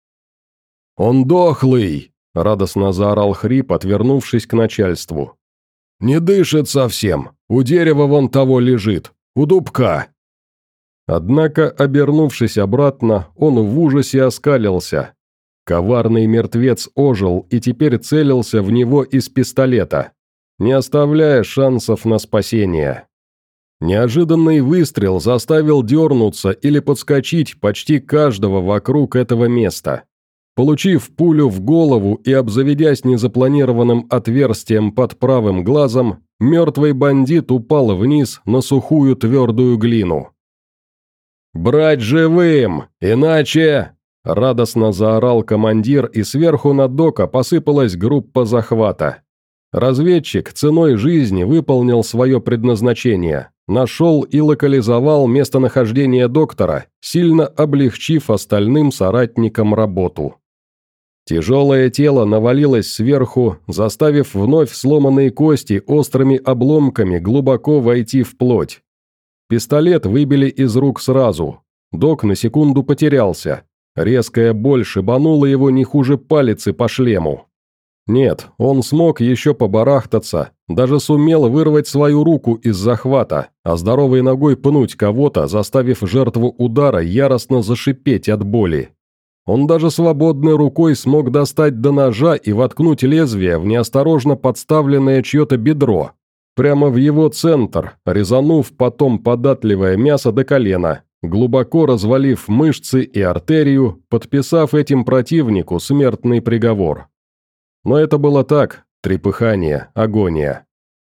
«Он дохлый!» – радостно заорал Хрип, отвернувшись к начальству. «Не дышит совсем, у дерева вон того лежит, у дубка!» Однако, обернувшись обратно, он в ужасе оскалился. Коварный мертвец ожил и теперь целился в него из пистолета, не оставляя шансов на спасение. Неожиданный выстрел заставил дернуться или подскочить почти каждого вокруг этого места. Получив пулю в голову и обзаведясь незапланированным отверстием под правым глазом, мертвый бандит упал вниз на сухую твердую глину. «Брать живым, иначе...» – радостно заорал командир, и сверху на дока посыпалась группа захвата. Разведчик ценой жизни выполнил свое предназначение, нашел и локализовал местонахождение доктора, сильно облегчив остальным соратникам работу. Тяжелое тело навалилось сверху, заставив вновь сломанные кости острыми обломками глубоко войти в плоть. Пистолет выбили из рук сразу. Док на секунду потерялся. Резкая боль шибанула его не хуже палицы по шлему. Нет, он смог еще побарахтаться, даже сумел вырвать свою руку из захвата, а здоровой ногой пнуть кого-то, заставив жертву удара яростно зашипеть от боли. Он даже свободной рукой смог достать до ножа и воткнуть лезвие в неосторожно подставленное чье-то бедро, прямо в его центр, резанув потом податливое мясо до колена, глубоко развалив мышцы и артерию, подписав этим противнику смертный приговор. Но это было так, трепыхание, агония.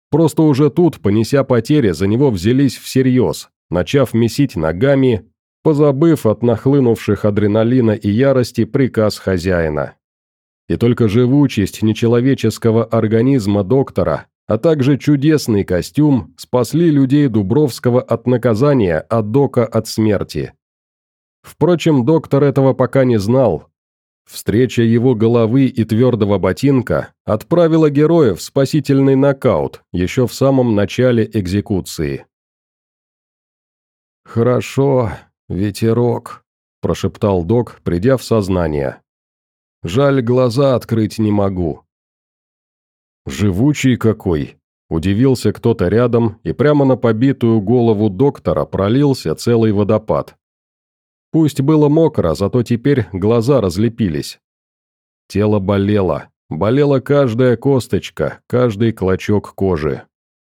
Просто уже тут, понеся потери, за него взялись всерьез, начав месить ногами, позабыв от нахлынувших адреналина и ярости приказ хозяина. И только живучесть нечеловеческого организма доктора, а также чудесный костюм спасли людей Дубровского от наказания, а Дока от смерти. Впрочем, доктор этого пока не знал. Встреча его головы и твердого ботинка отправила героя в спасительный нокаут еще в самом начале экзекуции. «Хорошо, ветерок», – прошептал док, придя в сознание. «Жаль, глаза открыть не могу». «Живучий какой!» – удивился кто-то рядом, и прямо на побитую голову доктора пролился целый водопад. Пусть было мокро, зато теперь глаза разлепились. Тело болело, болела каждая косточка, каждый клочок кожи.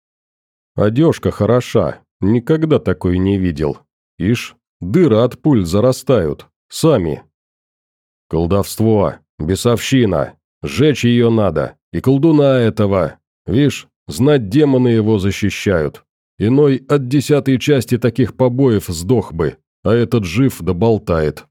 Одежка хороша, никогда такой не видел. Ишь, дыры от пуль зарастают, сами. Колдовство, бесовщина, сжечь ее надо, и колдуна этого. Вишь, знать демоны его защищают. Иной от десятой части таких побоев сдох бы. А этот жив да болтает.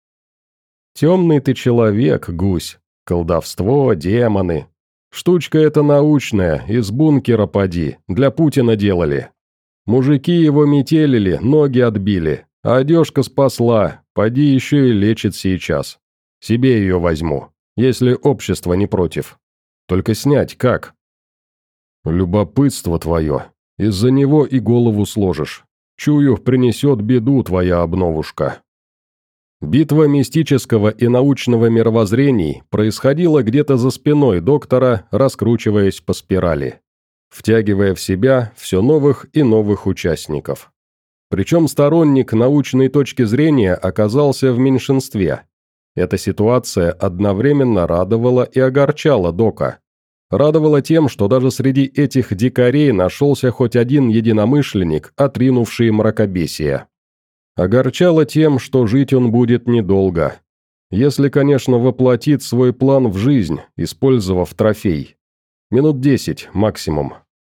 Темный ты человек, гусь. Колдовство, демоны. Штучка эта научная, из бункера поди, для Путина делали. Мужики его метелили, ноги отбили, а одежка спасла, поди еще и лечит сейчас. Себе ее возьму, если общество не против. Только снять как? Любопытство твое, из-за него и голову сложишь. Чую, принесет беду твоя обновушка». Битва мистического и научного мировоззрений происходила где-то за спиной доктора, раскручиваясь по спирали, втягивая в себя все новых и новых участников. Причем сторонник научной точки зрения оказался в меньшинстве. Эта ситуация одновременно радовала и огорчала дока. Радовало тем, что даже среди этих дикарей нашелся хоть один единомышленник, отринувший мракобесие. Огорчало тем, что жить он будет недолго. Если, конечно, воплотит свой план в жизнь, использовав трофей. Минут десять максимум.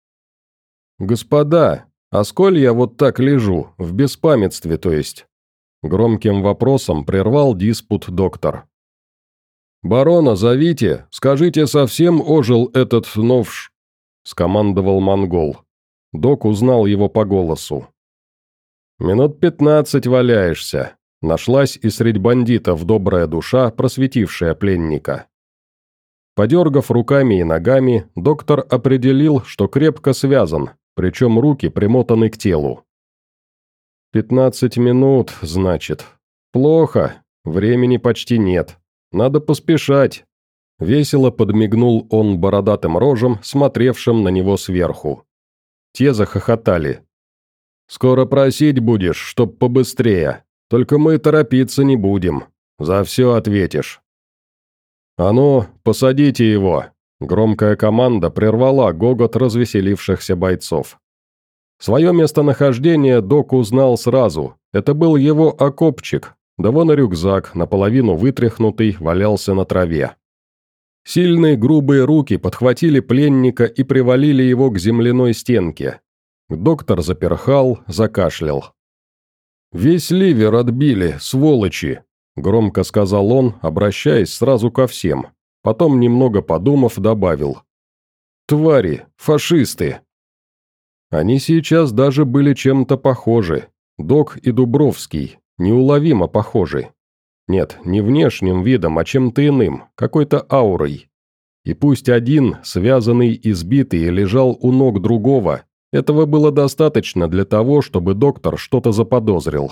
«Господа, а сколь я вот так лежу, в беспамятстве, то есть?» Громким вопросом прервал диспут доктор. «Барона зовите, скажите, совсем ожил этот новш...» – скомандовал монгол. Док узнал его по голосу. «Минут пятнадцать валяешься», – нашлась и средь бандитов добрая душа, просветившая пленника. Подергав руками и ногами, доктор определил, что крепко связан, причем руки примотаны к телу. «Пятнадцать минут, значит. Плохо, времени почти нет. Надо поспешать», – весело подмигнул он бородатым рожем, смотревшим на него сверху. Те захохотали. «Скоро просить будешь, чтоб побыстрее, только мы торопиться не будем, за все ответишь». «А ну, посадите его», – громкая команда прервала гогот развеселившихся бойцов. Свое местонахождение док узнал сразу, это был его окопчик. Да вон и рюкзак, наполовину вытряхнутый, валялся на траве. Сильные грубые руки подхватили пленника и привалили его к земляной стенке. Доктор заперхал, закашлял. «Весь ливер отбили, сволочи!» – громко сказал он, обращаясь сразу ко всем. Потом, немного подумав, добавил. «Твари, фашисты!» Они сейчас даже были чем-то похожи. Док и Дубровский. Неуловимо похожи. Нет, не внешним видом, а чем-то иным, какой-то аурой. И пусть один, связанный и сбитый, лежал у ног другого, этого было достаточно для того, чтобы доктор что-то заподозрил.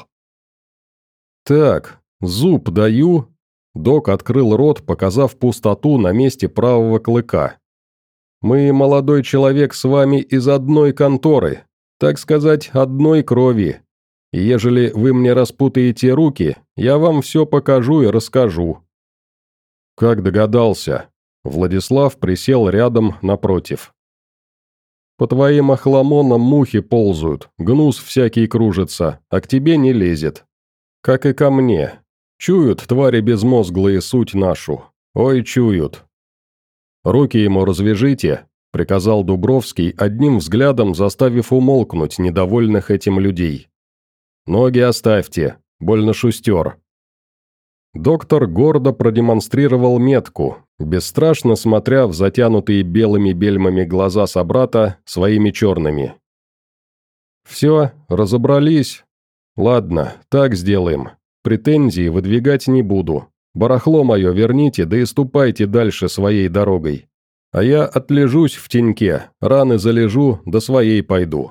«Так, зуб даю». Док открыл рот, показав пустоту на месте правого клыка. «Мы, молодой человек, с вами из одной конторы, так сказать, одной крови. И ежели вы мне распутаете руки, я вам все покажу и расскажу». «Как догадался?» Владислав присел рядом напротив. «По твоим охламонам мухи ползают, гнус всякий кружится, а к тебе не лезет. Как и ко мне. Чуют твари безмозглые суть нашу. Ой, чуют. Руки ему развяжите», приказал Дубровский, одним взглядом заставив умолкнуть недовольных этим людей. «Ноги оставьте, больно шустер». Доктор гордо продемонстрировал метку, бесстрашно смотря в затянутые белыми бельмами глаза собрата своими черными. «Все, разобрались? Ладно, так сделаем. Претензии выдвигать не буду. Барахло мое верните, да и ступайте дальше своей дорогой. А я отлежусь в теньке, раны залежу, да своей пойду».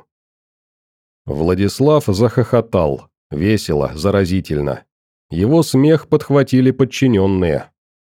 Владислав захохотал, весело, заразительно. Его смех подхватили подчиненные.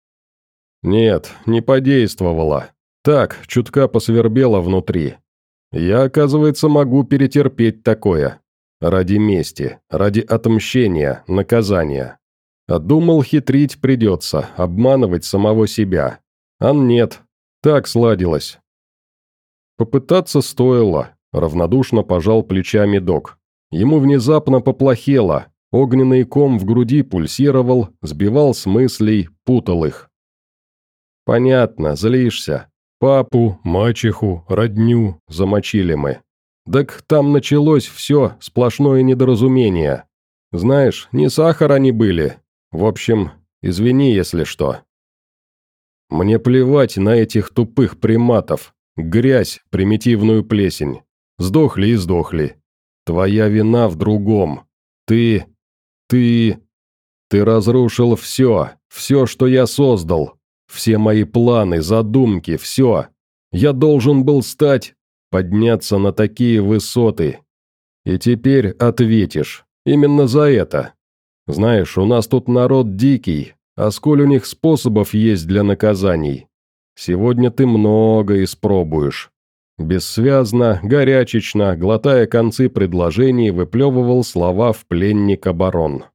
Нет, не подействовало. Так, чутка посвербело внутри. Я, оказывается, могу перетерпеть такое. Ради мести, ради отмщения, наказания. А думал, хитрить придется, обманывать самого себя. А нет, так сладилось. Попытаться стоило, равнодушно пожал плечами док. Ему внезапно поплохело, огненный ком в груди пульсировал, сбивал с мыслей, путал их. «Понятно, злишься. Папу, мачеху, родню замочили мы. Так там началось все, сплошное недоразумение. Знаешь, не сахар они были. В общем, извини, если что». «Мне плевать на этих тупых приматов. Грязь, примитивную плесень. Сдохли и сдохли. Твоя вина в другом. Ты... ты... ты разрушил все, все, что я создал. Все мои планы, задумки, все. Я должен был стать, подняться на такие высоты. И теперь ответишь. Именно за это. Знаешь, у нас тут народ дикий, а сколь у них способов есть для наказаний. Сегодня ты много испробуешь». Бессвязно, горячечно, глотая концы предложений, выплевывал слова в пленника барон.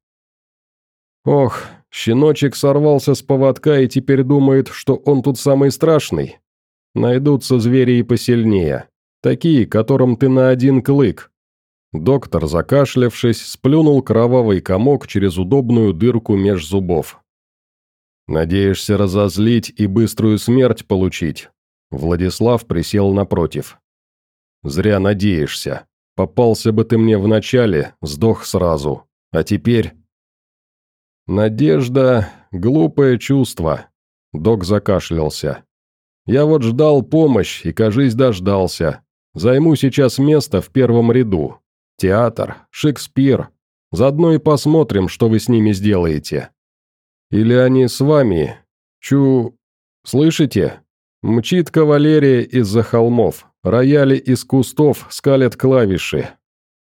«Ох, щеночек сорвался с поводка и теперь думает, что он тут самый страшный. Найдутся звери и посильнее, такие, которым ты на один клык». Доктор, закашлявшись, сплюнул кровавый комок через удобную дырку меж зубов. «Надеешься разозлить и быструю смерть получить?» Владислав присел напротив. «Зря надеешься. Попался бы ты мне вначале, сдох сразу. А теперь...» «Надежда — глупое чувство», — док закашлялся. «Я вот ждал помощь и, кажись, дождался. Займу сейчас место в первом ряду. Театр, Шекспир. Заодно и посмотрим, что вы с ними сделаете. Или они с вами? Чу... Слышите? Мчит кавалерия из-за холмов, рояли из кустов скалят клавиши».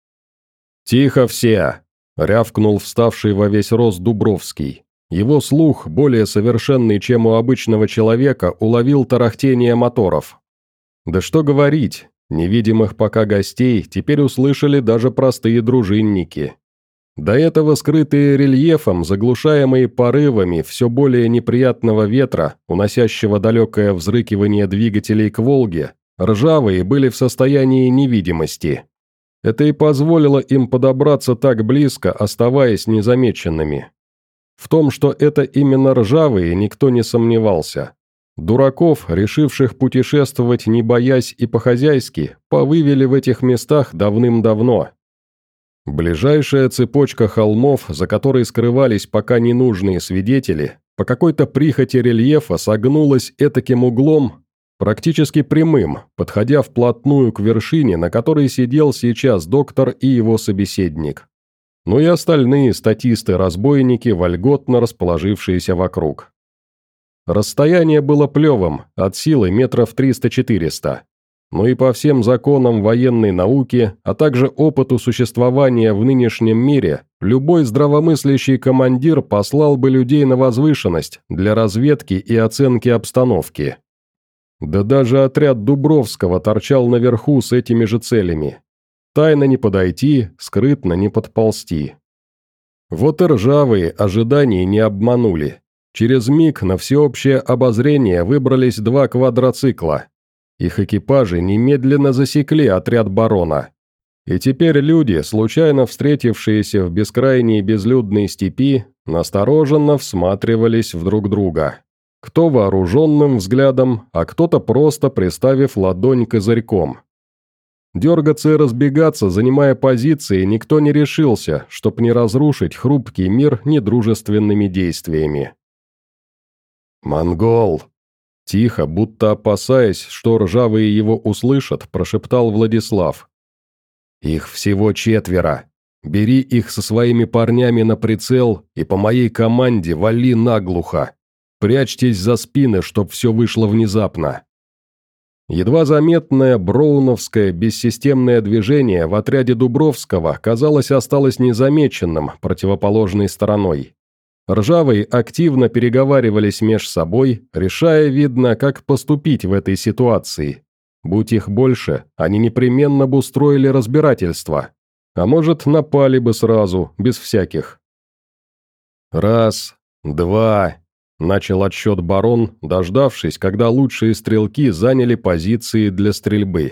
«Тихо все!» — рявкнул вставший во весь рост Дубровский. Его слух, более совершенный, чем у обычного человека, уловил тарахтение моторов. Да что говорить, невидимых пока гостей теперь услышали даже простые дружинники. До этого скрытые рельефом, заглушаемые порывами все более неприятного ветра, уносящего далекое взрыкивание двигателей к Волге, ржавые были в состоянии невидимости. Это и позволило им подобраться так близко, оставаясь незамеченными. В том, что это именно ржавые, никто не сомневался. Дураков, решивших путешествовать не боясь и по-хозяйски, повывели в этих местах давным-давно. Ближайшая цепочка холмов, за которой скрывались пока ненужные свидетели, по какой-то прихоти рельефа согнулась этаким углом, практически прямым, подходя вплотную к вершине, на которой сидел сейчас доктор и его собеседник. Ну и остальные статисты-разбойники, вольготно расположившиеся вокруг. Расстояние было плевым, от силы метров триста-четыреста. Но и по всем законам военной науки, а также опыту существования в нынешнем мире, любой здравомыслящий командир послал бы людей на возвышенность для разведки и оценки обстановки. Да даже отряд Дубровского торчал наверху с этими же целями. Тайно не подойти, скрытно не подползти. Вот и ржавые ожидания не обманули. Через миг на всеобщее обозрение выбрались два квадроцикла. Их экипажи немедленно засекли отряд барона. И теперь люди, случайно встретившиеся в бескрайней безлюдной степи, настороженно всматривались в друг друга. Кто вооруженным взглядом, а кто-то просто приставив ладонь козырьком. Дергаться и разбегаться, занимая позиции, никто не решился, чтоб не разрушить хрупкий мир недружественными действиями. «Монгол!» Тихо, будто опасаясь, что ржавые его услышат, прошептал Владислав. «Их всего четверо. Бери их со своими парнями на прицел и по моей команде вали наглухо. Прячьтесь за спины, чтоб все вышло внезапно». Едва заметное броуновское бессистемное движение в отряде Дубровского, казалось, осталось незамеченным противоположной стороной. Ржавые активно переговаривались меж собой, решая, видно, как поступить в этой ситуации. Будь их больше, они непременно бы устроили разбирательство. А может, напали бы сразу, без всяких. «Раз, два...» – начал отсчет барон, дождавшись, когда лучшие стрелки заняли позиции для стрельбы.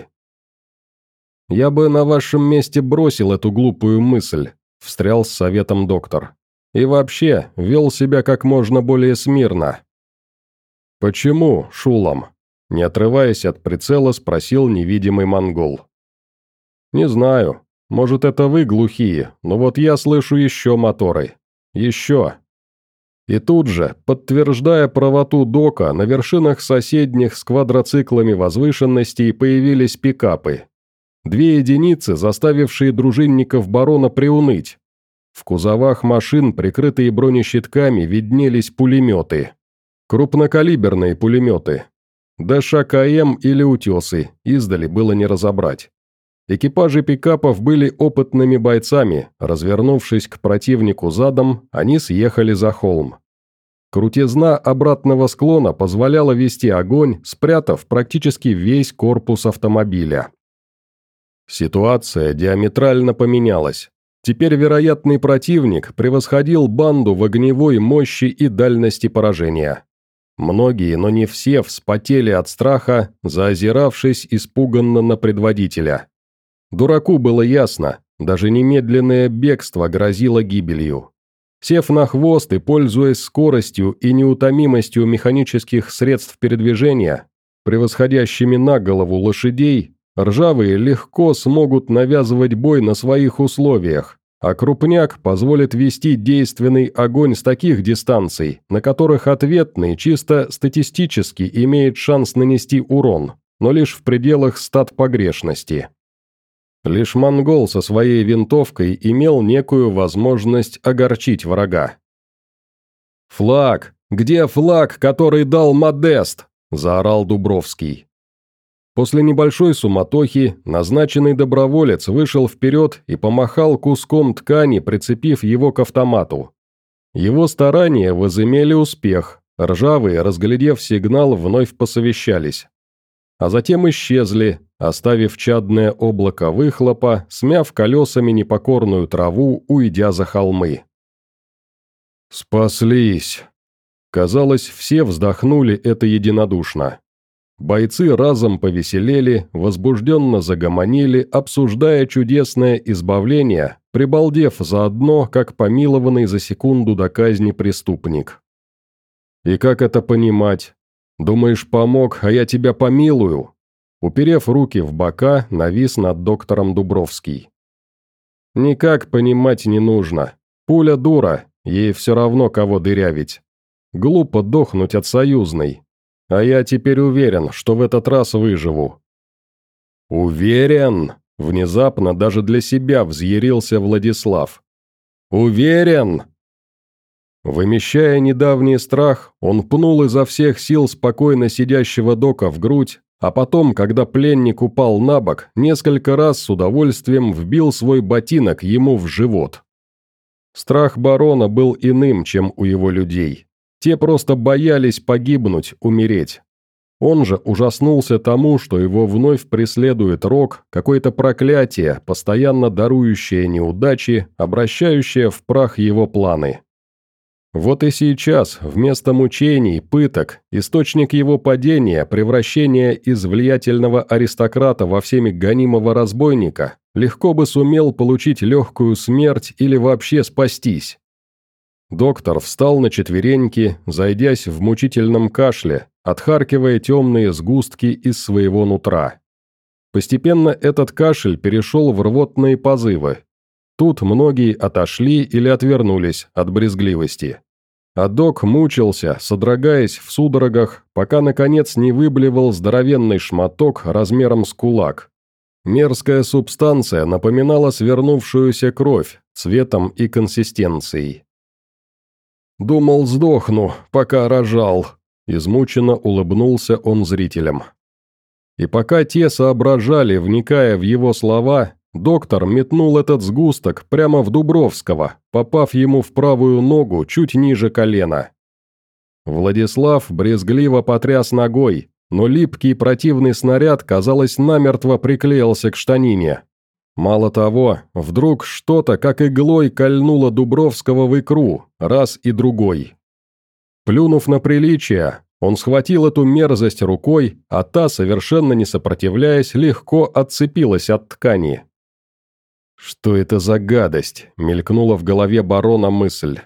«Я бы на вашем месте бросил эту глупую мысль», – встрял с советом доктор. «И вообще, вел себя как можно более смирно». «Почему, Шулам?» – не отрываясь от прицела, спросил невидимый монгол. «Не знаю. Может, это вы глухие, но вот я слышу еще моторы. Еще». И тут же, подтверждая правоту Дока, на вершинах соседних с квадроциклами возвышенностей появились пикапы. Две единицы, заставившие дружинников барона приуныть. В кузовах машин, прикрытые бронещитками, виднелись пулеметы. Крупнокалиберные пулеметы. ДШ-КМ или утесы, издали было не разобрать. Экипажи пикапов были опытными бойцами, развернувшись к противнику задом, они съехали за холм. Крутизна обратного склона позволяла вести огонь, спрятав практически весь корпус автомобиля. Ситуация диаметрально поменялась. Теперь вероятный противник превосходил банду в огневой мощи и дальности поражения. Многие, но не все, вспотели от страха, заозиравшись испуганно на предводителя. Дураку было ясно, даже немедленное бегство грозило гибелью. Сев на хвост и пользуясь скоростью и неутомимостью механических средств передвижения, превосходящими на голову лошадей, ржавые легко смогут навязывать бой на своих условиях, а крупняк позволит вести действенный огонь с таких дистанций, на которых ответный чисто статистически имеет шанс нанести урон, но лишь в пределах стат погрешности. Лишь монгол со своей винтовкой имел некую возможность огорчить врага. «Флаг! Где флаг, который дал Модест?» – заорал Дубровский. После небольшой суматохи назначенный доброволец вышел вперед и помахал куском ткани, прицепив его к автомату. Его старания возымели успех, ржавые, разглядев сигнал, вновь посовещались. А затем исчезли, оставив чадное облако выхлопа, смяв колесами непокорную траву, уйдя за холмы. «Спаслись!» Казалось, все вздохнули это единодушно. Бойцы разом повеселели, возбужденно загомонили, обсуждая чудесное избавление, прибалдев заодно, как помилованный за секунду до казни преступник. «И как это понимать? Думаешь, помог, а я тебя помилую?» Уперев руки в бока, навис над доктором Дубровский. «Никак понимать не нужно. Пуля дура, ей все равно кого дырявить. Глупо дохнуть от союзной. А я теперь уверен, что в этот раз выживу». «Уверен?» – внезапно даже для себя взъярился Владислав. «Уверен?» Вымещая недавний страх, он пнул изо всех сил спокойно сидящего Дока в грудь, а потом, когда пленник упал на бок, несколько раз с удовольствием вбил свой ботинок ему в живот. Страх барона был иным, чем у его людей. Те просто боялись погибнуть, умереть. Он же ужаснулся тому, что его вновь преследует рок, какое-то проклятие, постоянно дарующее неудачи, обращающее в прах его планы. Вот и сейчас, вместо мучений, пыток, источник его падения, превращения из влиятельного аристократа во всеми гонимого разбойника, легко бы сумел получить легкую смерть или вообще спастись. Доктор встал на четвереньки, зайдясь в мучительном кашле, отхаркивая темные сгустки из своего нутра. Постепенно этот кашель перешел в рвотные позывы. Тут многие отошли или отвернулись от брезгливости. А док мучился, содрогаясь в судорогах, пока наконец не выблевал здоровенный шматок размером с кулак. Мерзкая субстанция напоминала свернувшуюся кровь цветом и консистенцией. «Думал, сдохну, пока рожал», – измученно улыбнулся он зрителям. И пока те соображали, вникая в его слова, доктор метнул этот сгусток прямо в Дубровского, попав ему в правую ногу чуть ниже колена. Владислав брезгливо потряс ногой, но липкий противный снаряд, казалось, намертво приклеился к штанине. Мало того, вдруг что-то, как иглой, кольнуло Дубровского в икру, раз и другой. Плюнув на приличие, он схватил эту мерзость рукой, а та, совершенно не сопротивляясь, легко отцепилась от ткани. «Что это за гадость?» – мелькнула в голове барона мысль.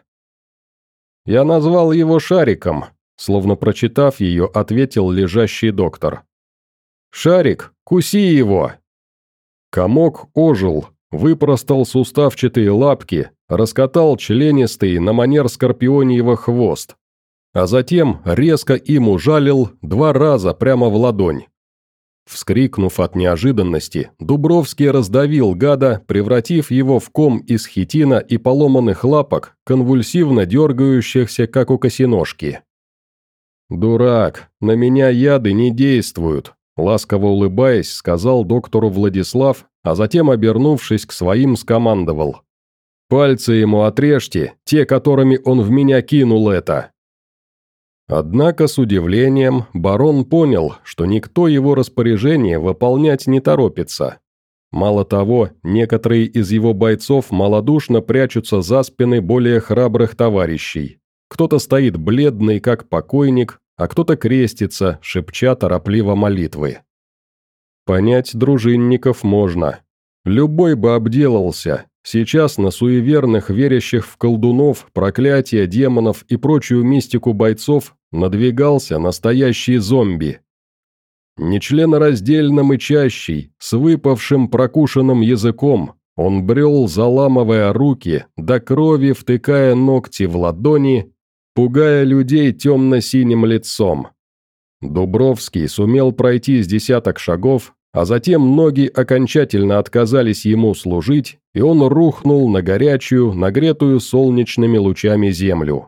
«Я назвал его Шариком», – словно прочитав ее, ответил лежащий доктор. «Шарик, куси его!» Комок ожил, выпростал суставчатые лапки, раскатал членистый на манер скорпионьего хвост, а затем резко им ужалил два раза прямо в ладонь. Вскрикнув от неожиданности, Дубровский раздавил гада, превратив его в ком из хитина и поломанных лапок, конвульсивно дергающихся, как у косиножки. «Дурак, на меня яды не действуют», – ласково улыбаясь, сказал доктору Владислав, а затем, обернувшись к своим, скомандовал. «Пальцы ему отрежьте, те, которыми он в меня кинул это». Однако с удивлением барон понял, что никто его распоряжение выполнять не торопится. Мало того, некоторые из его бойцов малодушно прячутся за спины более храбрых товарищей. Кто-то стоит бледный, как покойник, а кто-то крестится, шепча торопливо молитвы. Понять дружинников можно. Любой бы обделался. Сейчас на суеверных, верящих в колдунов, проклятия, демонов и прочую мистику бойцов надвигался настоящий зомби. Нечленораздельно мычащий, с выпавшим прокушенным языком, он брел, заламывая руки, до крови втыкая ногти в ладони, пугая людей темно-синим лицом. Дубровский сумел пройти с десяток шагов, а затем ноги окончательно отказались ему служить, и он рухнул на горячую, нагретую солнечными лучами землю.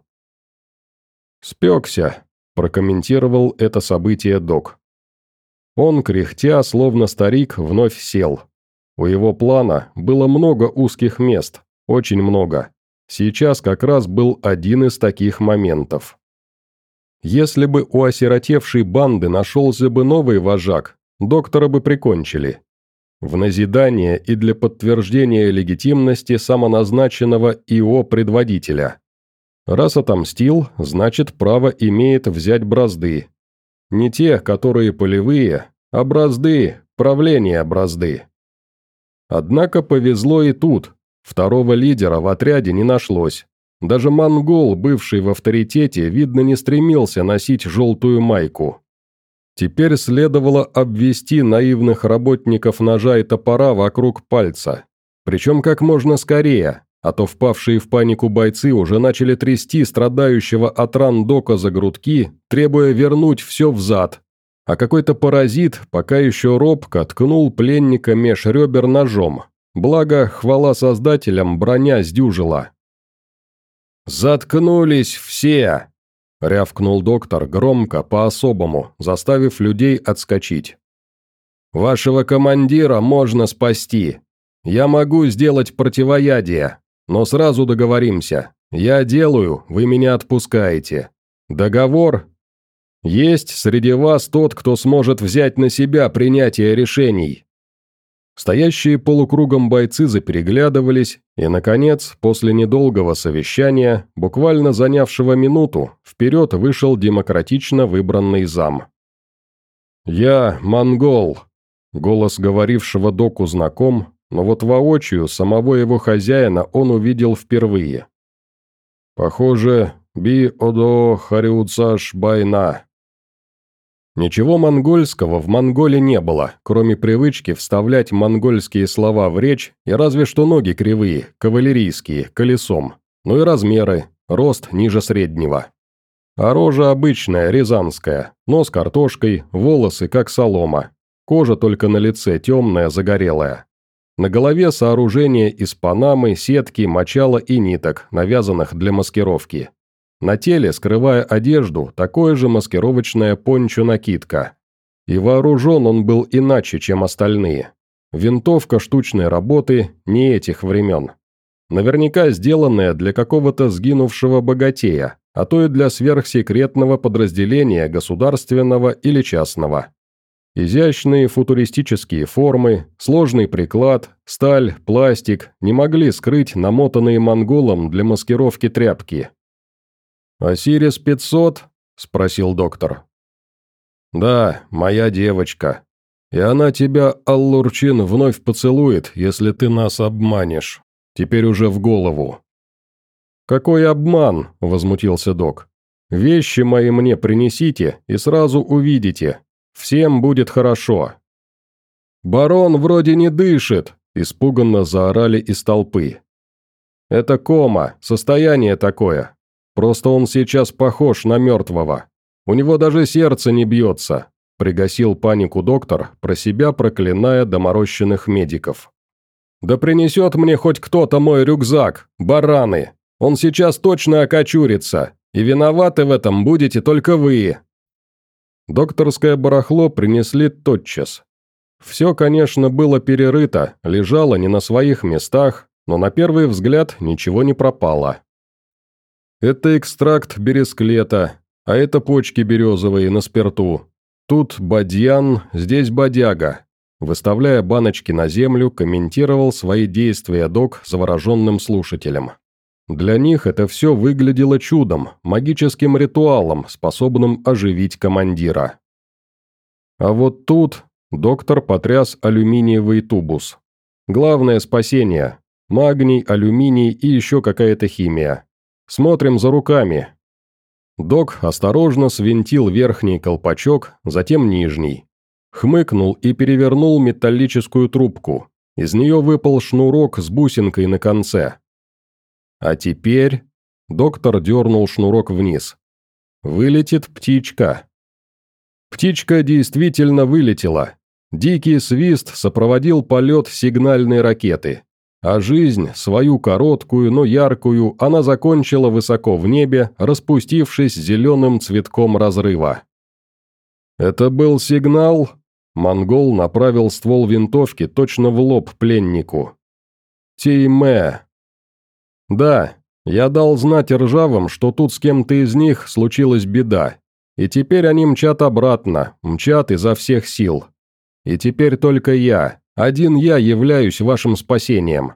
«Спекся», – прокомментировал это событие док. Он, кряхтя, словно старик, вновь сел. У его плана было много узких мест, очень много. Сейчас как раз был один из таких моментов. Если бы у осиротевшей банды нашелся бы новый вожак, доктора бы прикончили. В назидание и для подтверждения легитимности самоназначенного ИО предводителя. Раз отомстил, значит, право имеет взять бразды. Не те, которые полевые, а бразды, правление бразды. Однако повезло и тут. Второго лидера в отряде не нашлось. Даже монгол, бывший в авторитете, видно, не стремился носить желтую майку. Теперь следовало обвести наивных работников ножа и топора вокруг пальца. Причем как можно скорее, а то впавшие в панику бойцы уже начали трясти страдающего от ран дока за грудки, требуя вернуть все взад. А какой-то паразит, пока еще робко, ткнул пленника меж ребер ножом. Благо, хвала создателям, броня сдюжила. «Заткнулись все!» – рявкнул доктор громко, по-особому, заставив людей отскочить. «Вашего командира можно спасти. Я могу сделать противоядие, но сразу договоримся. Я делаю, вы меня отпускаете. Договор? Есть среди вас тот, кто сможет взять на себя принятие решений». Стоящие полукругом бойцы запереглядывались, и, наконец, после недолгого совещания, буквально занявшего минуту, вперед вышел демократично выбранный зам. «Я монгол», — голос говорившего доку знаком, но вот воочию самого его хозяина он увидел впервые. Похоже, би одо хариуцаш байна. Ничего монгольского в монголе не было, кроме привычки вставлять монгольские слова в речь, и разве что ноги кривые, кавалерийские, колесом, ну и размеры, рост ниже среднего. А рожа обычная, рязанская, нос картошкой, волосы как солома, кожа только на лице темная, загорелая. На голове сооружение из панамы, сетки, мочала и ниток, навязанных для маскировки. На теле, скрывая одежду, такое же маскировочное пончо-накидка. И вооружен он был иначе, чем остальные. Винтовка штучной работы не этих времен. Наверняка сделанная для какого-то сгинувшего богатея, а то и для сверхсекретного подразделения государственного или частного. Изящные футуристические формы, сложный приклад, сталь, пластик не могли скрыть намотанные монголом для маскировки тряпки. «Осирис пятьсот?» – спросил доктор. «Да, моя девочка. И она тебя, Аллурчин, вновь поцелует, если ты нас обманешь. Теперь уже в голову». «Какой обман?» – возмутился док. «Вещи мои мне принесите, и сразу увидите. Всем будет хорошо». «Барон вроде не дышит!» – испуганно заорали из толпы. «Это кома, состояние такое. Просто он сейчас похож на мертвого. У него даже сердце не бьется», – пригасил панику доктор, про себя проклиная доморощенных медиков. «Да принесет мне хоть кто-то мой рюкзак, бараны! Он сейчас точно окочурится, и виноваты в этом будете только вы!» Докторское барахло принесли тотчас. Все, конечно, было перерыто, лежало не на своих местах, но на первый взгляд ничего не пропало. Это экстракт бересклета, а это почки березовые на спирту. Тут бадьян, здесь бодяга. Выставляя баночки на землю, комментировал свои действия док завороженным слушателям. Для них это все выглядело чудом, магическим ритуалом, способным оживить командира. А вот тут доктор потряс алюминиевый тубус. Главное спасение – магний, алюминий и еще какая-то химия. Смотрим за руками. Док осторожно свинтил верхний колпачок, затем нижний. Хмыкнул и перевернул металлическую трубку. Из нее выпал шнурок с бусинкой на конце. А теперь доктор дернул шнурок вниз. Вылетит птичка. Птичка действительно вылетела. Дикий свист сопроводил полет сигнальной ракеты. А жизнь, свою короткую, но яркую, она закончила высоко в небе, распустившись зеленым цветком разрыва. «Это был сигнал?» Монгол направил ствол винтовки точно в лоб пленнику. «Теймэ». «Да, я дал знать ржавым, что тут с кем-то из них случилась беда, и теперь они мчат обратно, мчат изо всех сил. И теперь только я, один я являюсь вашим спасением».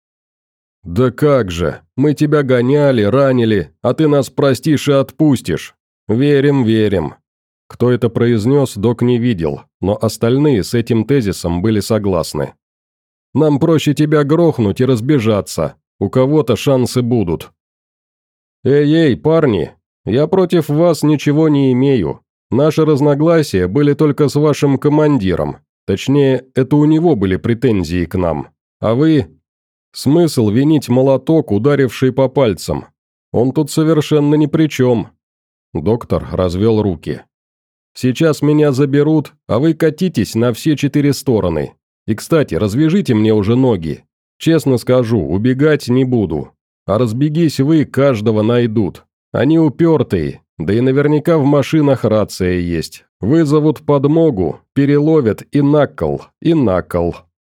«Да как же, мы тебя гоняли, ранили, а ты нас простишь и отпустишь. Верим, верим». Кто это произнес, док не видел, но остальные с этим тезисом были согласны. «Нам проще тебя грохнуть и разбежаться. У кого-то шансы будут». «Эй-эй, парни, я против вас ничего не имею. Наши разногласия были только с вашим командиром. Точнее, это у него были претензии к нам. А вы... Смысл винить молоток, ударивший по пальцам. Он тут совершенно ни при чем». Доктор развел руки. «Сейчас меня заберут, а вы катитесь на все четыре стороны. И, кстати, развяжите мне уже ноги. Честно скажу, убегать не буду. А разбегись вы, каждого найдут. Они упертые, да и наверняка в машинах рация есть. Вызовут подмогу, переловят и на кол, и на кол».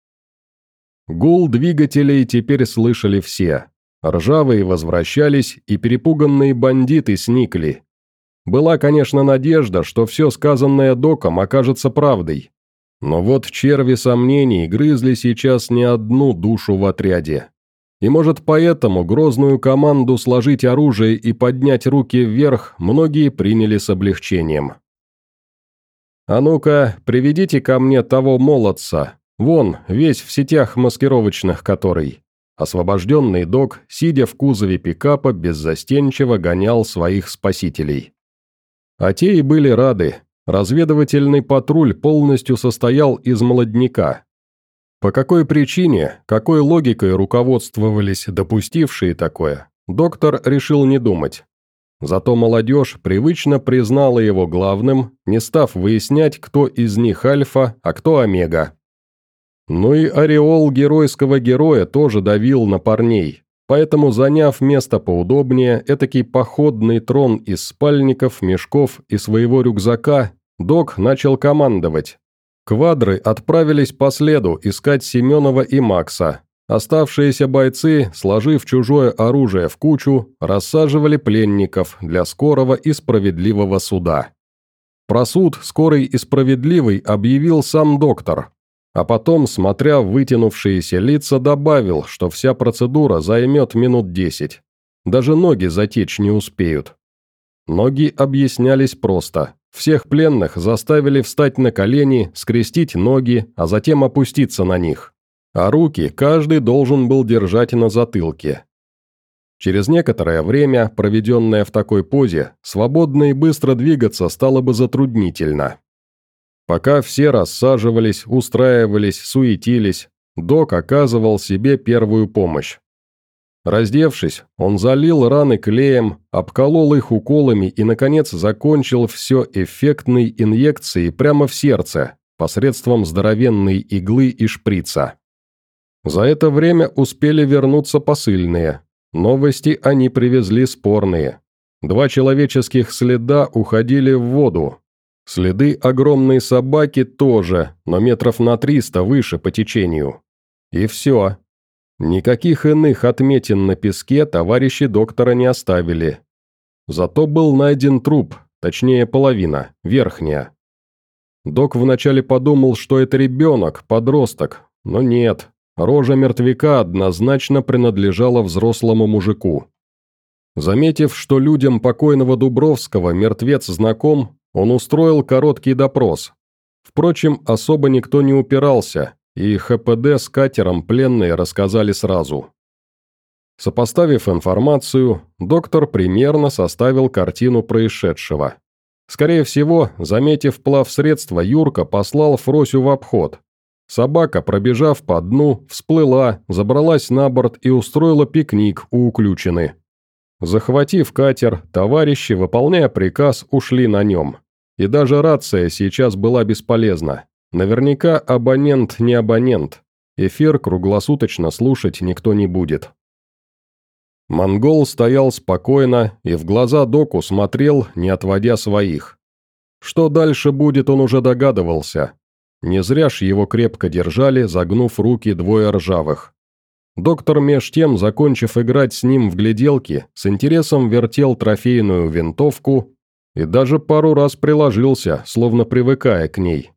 Гул двигателей теперь слышали все. Ржавые возвращались, и перепуганные бандиты сникли. Была, конечно, надежда, что все сказанное доком окажется правдой. Но вот черви сомнений грызли сейчас не одну душу в отряде. И может поэтому грозную команду сложить оружие и поднять руки вверх многие приняли с облегчением. «А ну-ка, приведите ко мне того молодца, вон, весь в сетях маскировочных который. Освобожденный док, сидя в кузове пикапа, беззастенчиво гонял своих спасителей. А те и были рады. Разведывательный патруль полностью состоял из молодняка. По какой причине, какой логикой руководствовались допустившие такое, доктор решил не думать. Зато молодежь привычно признала его главным, не став выяснять, кто из них альфа, а кто омега. Ну и ореол геройского героя тоже давил на парней, поэтому, заняв место поудобнее, этакий походный трон из спальников, мешков и своего рюкзака, док начал командовать. Квадры отправились по следу искать Семенова и Макса. Оставшиеся бойцы, сложив чужое оружие в кучу, рассаживали пленников для скорого и справедливого суда. Про суд скорый и справедливый объявил сам доктор, а потом, смотря в вытянувшиеся лица, добавил, что вся процедура займет минут десять. Даже ноги затечь не успеют. Ноги объяснялись просто. Всех пленных заставили встать на колени, скрестить ноги, а затем опуститься на них. А руки каждый должен был держать на затылке. Через некоторое время, проведенное в такой позе, свободно и быстро двигаться стало бы затруднительно. Пока все рассаживались, устраивались, суетились, док оказывал себе первую помощь. Раздевшись, он залил раны клеем, обколол их уколами и, наконец, закончил все эффектной инъекцией прямо в сердце, посредством здоровенной иглы и шприца. За это время успели вернуться посыльные. Новости они привезли спорные. Два человеческих следа уходили в воду. Следы огромной собаки тоже, но метров на триста выше по течению. И все. Никаких иных отметин на песке товарищи доктора не оставили. Зато был найден труп, точнее половина, верхняя. Док вначале подумал, что это ребенок, подросток, но нет. Рожа мертвяка однозначно принадлежала взрослому мужику. Заметив, что людям покойного Дубровского мертвец знаком, он устроил короткий допрос. Впрочем, особо никто не упирался, и ХПД с катером пленные рассказали сразу. Сопоставив информацию, доктор примерно составил картину происшедшего. Скорее всего, заметив плавсредство, Юрка послал Фросю в обход. Собака, пробежав по дну, всплыла, забралась на борт и устроила пикник у уключины. Захватив катер, товарищи, выполняя приказ, ушли на нем. И даже рация сейчас была бесполезна. Наверняка абонент не абонент. Эфир круглосуточно слушать никто не будет. Монгол стоял спокойно и в глаза доку смотрел, не отводя своих. Что дальше будет, он уже догадывался. Не зря ж его крепко держали, загнув руки двое ржавых. Доктор меж тем, закончив играть с ним в гляделки, с интересом вертел трофейную винтовку и даже пару раз приложился, словно привыкая к ней.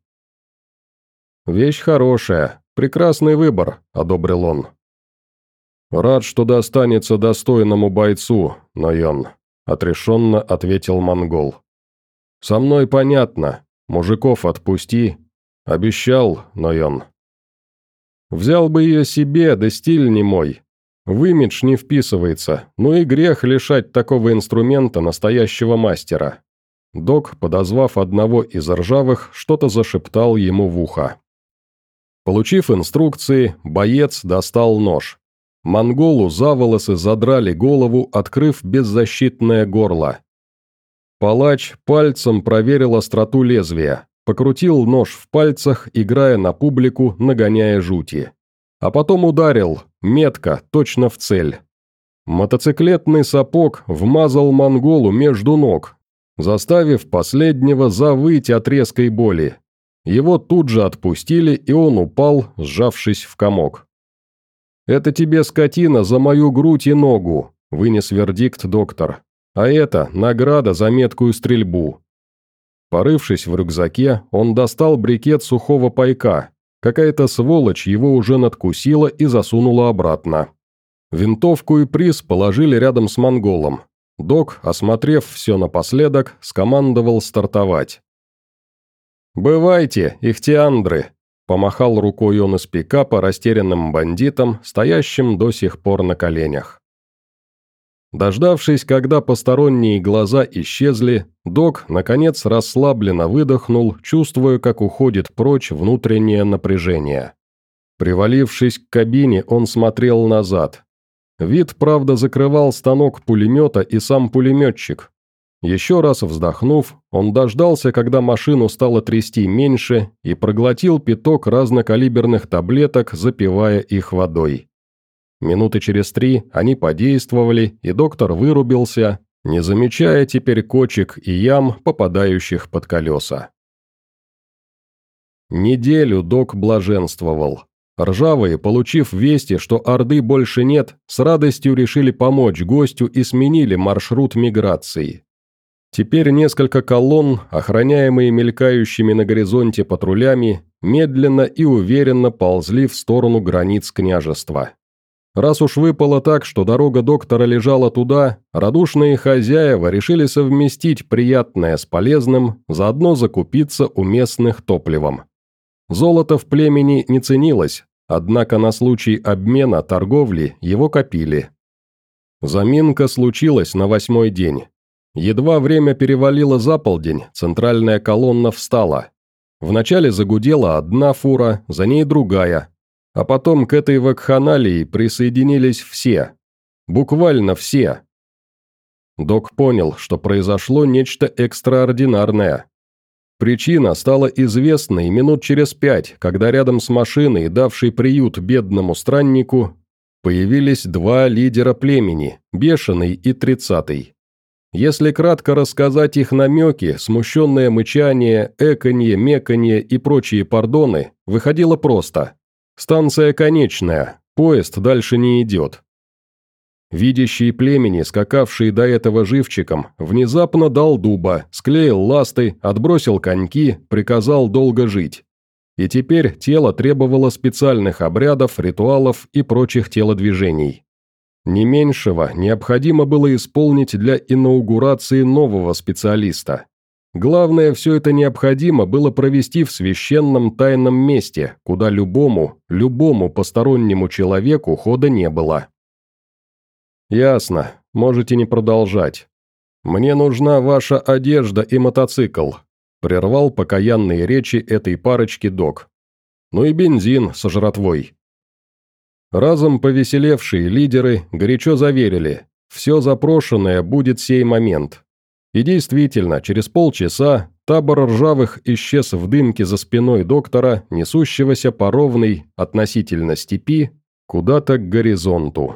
«Вещь хорошая, прекрасный выбор», — одобрил он. «Рад, что достанется достойному бойцу, Нойон», — отрешенно ответил монгол. «Со мной понятно, мужиков отпусти. Обещал, Нойон». «Взял бы ее себе, да стиль не мой. В имидж не вписывается, ну и грех лишать такого инструмента настоящего мастера». Док, подозвав одного из ржавых, что-то зашептал ему в ухо. Получив инструкции, боец достал нож. Монголу за волосы задрали голову, открыв беззащитное горло. Палач пальцем проверил остроту лезвия, покрутил нож в пальцах, играя на публику, нагоняя жути. А потом ударил, метко, точно в цель. Мотоциклетный сапог вмазал монголу между ног, заставив последнего завыть от резкой боли. Его тут же отпустили, и он упал, сжавшись в комок. «Это тебе, скотина, за мою грудь и ногу», – вынес вердикт доктор. «А это награда за меткую стрельбу». Порывшись в рюкзаке, он достал брикет сухого пайка. Какая-то сволочь его уже надкусила и засунула обратно. Винтовку и приз положили рядом с монголом. Док, осмотрев все напоследок, скомандовал стартовать. «Бывайте, ихтиандры!» Помахал рукой он из пикапа растерянным бандитам, стоящим до сих пор на коленях. Дождавшись, когда посторонние глаза исчезли, док, наконец, расслабленно выдохнул, чувствуя, как уходит прочь внутреннее напряжение. Привалившись к кабине, он смотрел назад. Вид, правда, закрывал станок пулемета и сам пулеметчик. Еще раз вздохнув, он дождался, когда машину стало трясти меньше, и проглотил пяток разнокалиберных таблеток, запивая их водой. Минуты через три они подействовали, и доктор вырубился, не замечая теперь кочек и ям, попадающих под колеса. Неделю док блаженствовал. Ржавые, получив вести, что Орды больше нет, с радостью решили помочь гостю и сменили маршрут миграции. Теперь несколько колонн, охраняемые мелькающими на горизонте патрулями, медленно и уверенно ползли в сторону границ княжества. Раз уж выпало так, что дорога доктора лежала туда, радушные хозяева решили совместить приятное с полезным, заодно закупиться у местных топливом. Золото в племени не ценилось, однако на случай обмена торговли его копили. Заминка случилась на восьмой день. Едва время перевалило за полдень, центральная колонна встала. Вначале загудела одна фура, за ней другая, а потом к этой вакханалии присоединились все. Буквально все. Док понял, что произошло нечто экстраординарное. Причина стала известной минут через пять, когда рядом с машиной, давшей приют бедному страннику, появились два лидера племени, Бешеный и Тридцатый. Если кратко рассказать их намеки, смущенное мычание, эканье, меканье и прочие пардоны, выходило просто. Станция конечная, поезд дальше не идет. Видящий племени, скакавший до этого живчиком, внезапно дал дуба, склеил ласты, отбросил коньки, приказал долго жить. И теперь тело требовало специальных обрядов, ритуалов и прочих телодвижений. Не меньшего необходимо было исполнить для инаугурации нового специалиста. Главное, все это необходимо было провести в священном тайном месте, куда любому, любому постороннему человеку хода не было. «Ясно, можете не продолжать. Мне нужна ваша одежда и мотоцикл», – прервал покаянные речи этой парочки док. «Ну и бензин со жратвой». Разом повеселевшие лидеры горячо заверили, все запрошенное будет сей момент. И действительно, через полчаса табор ржавых исчез в дымке за спиной доктора, несущегося по ровной, относительно степи, куда-то к горизонту.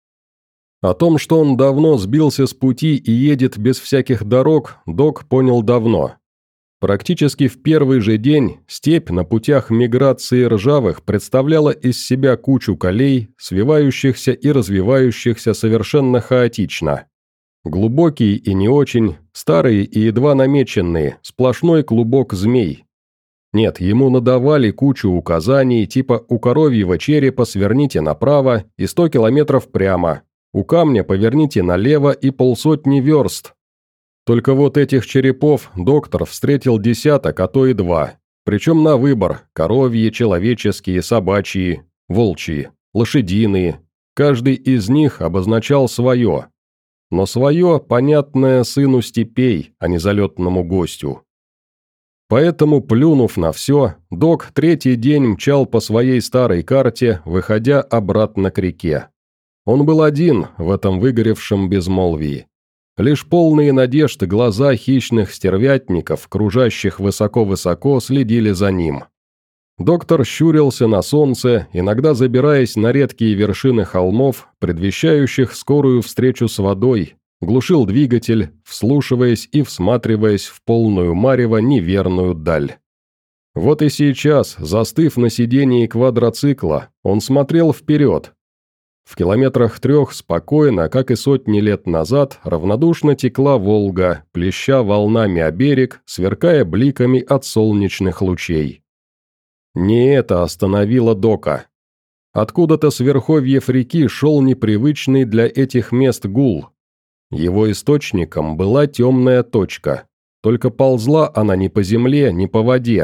О том, что он давно сбился с пути и едет без всяких дорог, док понял давно. Практически в первый же день степь на путях миграции ржавых представляла из себя кучу колей, свивающихся и развивающихся совершенно хаотично. Глубокие и не очень, старые и едва намеченные, сплошной клубок змей. Нет, ему надавали кучу указаний, типа у коровьего черепа сверните направо и сто километров прямо, у камня поверните налево и полсотни верст. Только вот этих черепов доктор встретил десяток, а то и два. Причем на выбор – коровьи, человеческие, собачьи, волчьи, лошадиные. Каждый из них обозначал свое. Но свое, понятное сыну степей, а не залетному гостю. Поэтому, плюнув на все, док третий день мчал по своей старой карте, выходя обратно к реке. Он был один в этом выгоревшем безмолвии. Лишь полные надежд глаза хищных стервятников, кружащих высоко-высоко, следили за ним. Доктор щурился на солнце, иногда забираясь на редкие вершины холмов, предвещающих скорую встречу с водой, глушил двигатель, вслушиваясь и всматриваясь в полную марево неверную даль. Вот и сейчас, застыв на сидении квадроцикла, он смотрел вперед. В километрах трех спокойно, как и сотни лет назад, равнодушно текла Волга, плеща волнами о берег, сверкая бликами от солнечных лучей. Не это остановило дока. Откуда-то с верховьев реки шел непривычный для этих мест гул. Его источником была темная точка. Только ползла она не по земле, не по воде.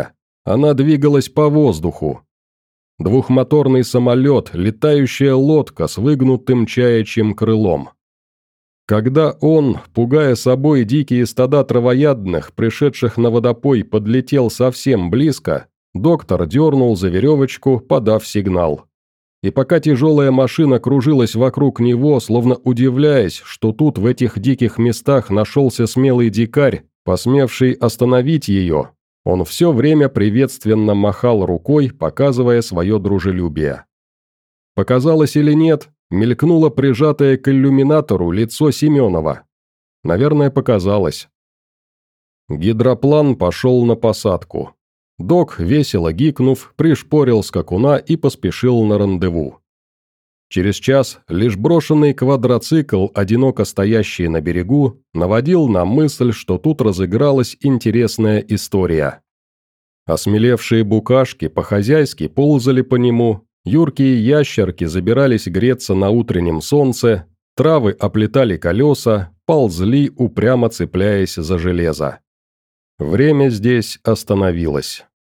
Она двигалась по воздуху. Двухмоторный самолет, летающая лодка с выгнутым чаячьим крылом. Когда он, пугая собой дикие стада травоядных, пришедших на водопой, подлетел совсем близко, доктор дернул за веревочку, подав сигнал. И пока тяжелая машина кружилась вокруг него, словно удивляясь, что тут в этих диких местах нашелся смелый дикарь, посмевший остановить ее, он все время приветственно махал рукой, показывая свое дружелюбие. Показалось или нет, мелькнуло прижатое к иллюминатору лицо Семенова. Наверное, показалось. Гидроплан пошел на посадку. Док, весело гикнув, пришпорил скакуна и поспешил на рандеву. Через час лишь брошенный квадроцикл, одиноко стоящий на берегу, наводил на мысль, что тут разыгралась интересная история. Осмелевшие букашки по-хозяйски ползали по нему, юркие ящерки забирались греться на утреннем солнце, травы оплетали колеса, ползли, упрямо цепляясь за железо. Время здесь остановилось.